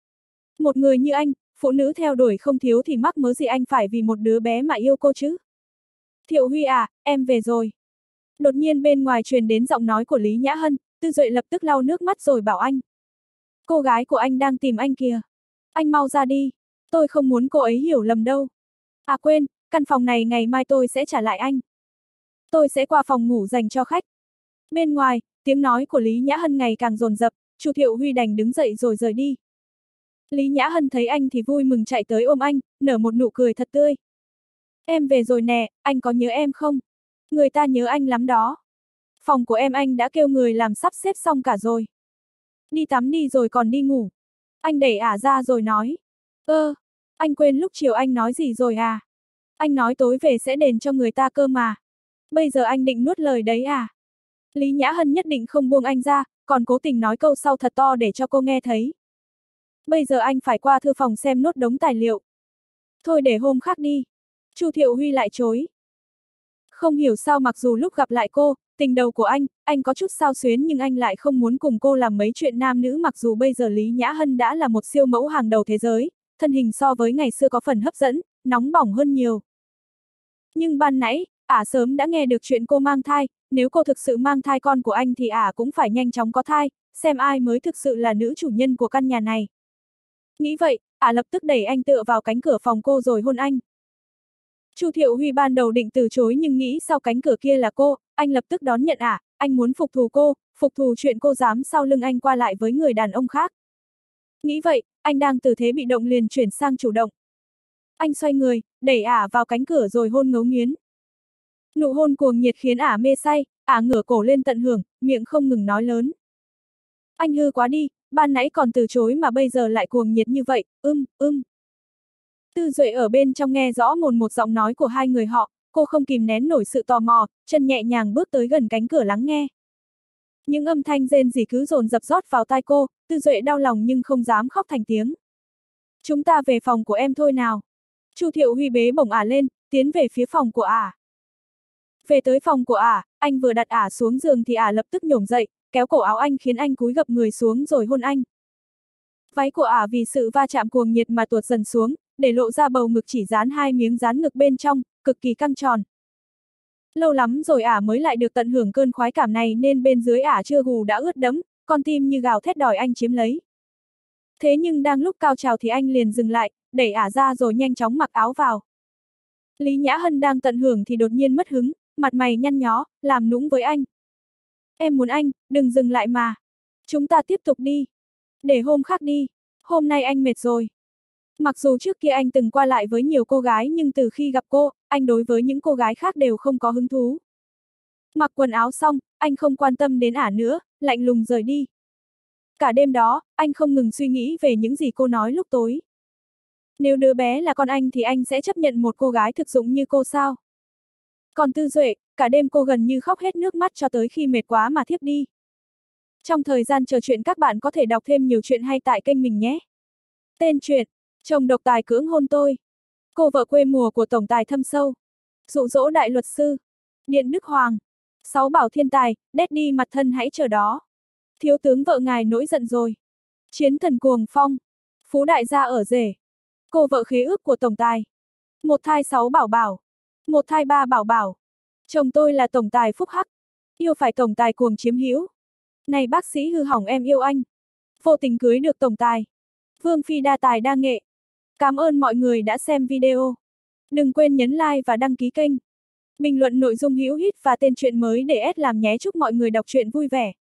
Một người như anh, phụ nữ theo đuổi không thiếu thì mắc mớ gì anh phải vì một đứa bé mà yêu cô chứ? Thiệu Huy à, em về rồi. Đột nhiên bên ngoài truyền đến giọng nói của Lý Nhã Hân, Tư Duệ lập tức lau nước mắt rồi bảo anh. Cô gái của anh đang tìm anh kìa. Anh mau ra đi, tôi không muốn cô ấy hiểu lầm đâu. À quên, căn phòng này ngày mai tôi sẽ trả lại anh. Tôi sẽ qua phòng ngủ dành cho khách. Bên ngoài, tiếng nói của Lý Nhã Hân ngày càng dồn dập, Chu Thiệu Huy đành đứng dậy rồi rời đi. Lý Nhã Hân thấy anh thì vui mừng chạy tới ôm anh, nở một nụ cười thật tươi. Em về rồi nè, anh có nhớ em không? Người ta nhớ anh lắm đó. Phòng của em anh đã kêu người làm sắp xếp xong cả rồi. Đi tắm đi rồi còn đi ngủ. Anh đẩy ả ra rồi nói. Ơ, anh quên lúc chiều anh nói gì rồi à? Anh nói tối về sẽ đền cho người ta cơ mà. Bây giờ anh định nuốt lời đấy à? Lý Nhã Hân nhất định không buông anh ra, còn cố tình nói câu sau thật to để cho cô nghe thấy. Bây giờ anh phải qua thư phòng xem nốt đống tài liệu. Thôi để hôm khác đi. Chu Thiệu Huy lại chối. Không hiểu sao mặc dù lúc gặp lại cô, tình đầu của anh, anh có chút xao xuyến nhưng anh lại không muốn cùng cô làm mấy chuyện nam nữ mặc dù bây giờ Lý Nhã Hân đã là một siêu mẫu hàng đầu thế giới, thân hình so với ngày xưa có phần hấp dẫn, nóng bỏng hơn nhiều. Nhưng ban nãy, ả sớm đã nghe được chuyện cô mang thai, nếu cô thực sự mang thai con của anh thì ả cũng phải nhanh chóng có thai, xem ai mới thực sự là nữ chủ nhân của căn nhà này. Nghĩ vậy, ả lập tức đẩy anh tựa vào cánh cửa phòng cô rồi hôn anh. Chu Thiệu Huy ban đầu định từ chối nhưng nghĩ sau cánh cửa kia là cô, anh lập tức đón nhận ả, anh muốn phục thù cô, phục thù chuyện cô dám sau lưng anh qua lại với người đàn ông khác. Nghĩ vậy, anh đang từ thế bị động liền chuyển sang chủ động. Anh xoay người, đẩy ả vào cánh cửa rồi hôn ngấu nghiến. Nụ hôn cuồng nhiệt khiến ả mê say, ả ngửa cổ lên tận hưởng, miệng không ngừng nói lớn. Anh hư quá đi, ban nãy còn từ chối mà bây giờ lại cuồng nhiệt như vậy, ưm, ưm. Tư Duệ ở bên trong nghe rõ mồn một giọng nói của hai người họ, cô không kìm nén nổi sự tò mò, chân nhẹ nhàng bước tới gần cánh cửa lắng nghe. Những âm thanh rên rỉ cứ dồn dập rót vào tai cô, Tư Duệ đau lòng nhưng không dám khóc thành tiếng. Chúng ta về phòng của em thôi nào. Chu Thiệu Huy bế bổng ả lên, tiến về phía phòng của ả. Về tới phòng của ả, anh vừa đặt ả xuống giường thì ả lập tức nhổm dậy, kéo cổ áo anh khiến anh cúi gập người xuống rồi hôn anh. Váy của ả vì sự va chạm cuồng nhiệt mà tuột dần xuống, để lộ ra bầu ngực chỉ dán hai miếng dán ngực bên trong, cực kỳ căng tròn. Lâu lắm rồi ả mới lại được tận hưởng cơn khoái cảm này nên bên dưới ả chưa gù đã ướt đẫm, con tim như gào thét đòi anh chiếm lấy. Thế nhưng đang lúc cao trào thì anh liền dừng lại, đẩy ả ra rồi nhanh chóng mặc áo vào. Lý Nhã Hân đang tận hưởng thì đột nhiên mất hứng, mặt mày nhăn nhó, làm nũng với anh. Em muốn anh, đừng dừng lại mà. Chúng ta tiếp tục đi. Để hôm khác đi. Hôm nay anh mệt rồi. Mặc dù trước kia anh từng qua lại với nhiều cô gái nhưng từ khi gặp cô, anh đối với những cô gái khác đều không có hứng thú. Mặc quần áo xong, anh không quan tâm đến ả nữa, lạnh lùng rời đi. Cả đêm đó, anh không ngừng suy nghĩ về những gì cô nói lúc tối. Nếu đứa bé là con anh thì anh sẽ chấp nhận một cô gái thực dụng như cô sao? Còn Tư Duệ, cả đêm cô gần như khóc hết nước mắt cho tới khi mệt quá mà thiếp đi. Trong thời gian chờ chuyện các bạn có thể đọc thêm nhiều chuyện hay tại kênh mình nhé. Tên truyện Chồng độc tài cưỡng hôn tôi. Cô vợ quê mùa của tổng tài thâm sâu. Dụ dỗ đại luật sư. Điện Đức Hoàng. Sáu bảo thiên tài, Daddy mặt thân hãy chờ đó. Thiếu tướng vợ ngài nổi giận rồi. Chiến thần cuồng phong. Phú đại gia ở rể. Cô vợ khế ước của tổng tài. Một thai sáu bảo bảo. Một thai ba bảo bảo. Chồng tôi là tổng tài phúc hắc. Yêu phải tổng tài cuồng chiếm hữu. Này bác sĩ hư hỏng em yêu anh. Vô tình cưới được tổng tài. Vương phi đa tài đa nghệ. Cảm ơn mọi người đã xem video. Đừng quên nhấn like và đăng ký kênh. Bình luận nội dung hữu ích và tên truyện mới để S làm nhé. Chúc mọi người đọc truyện vui vẻ.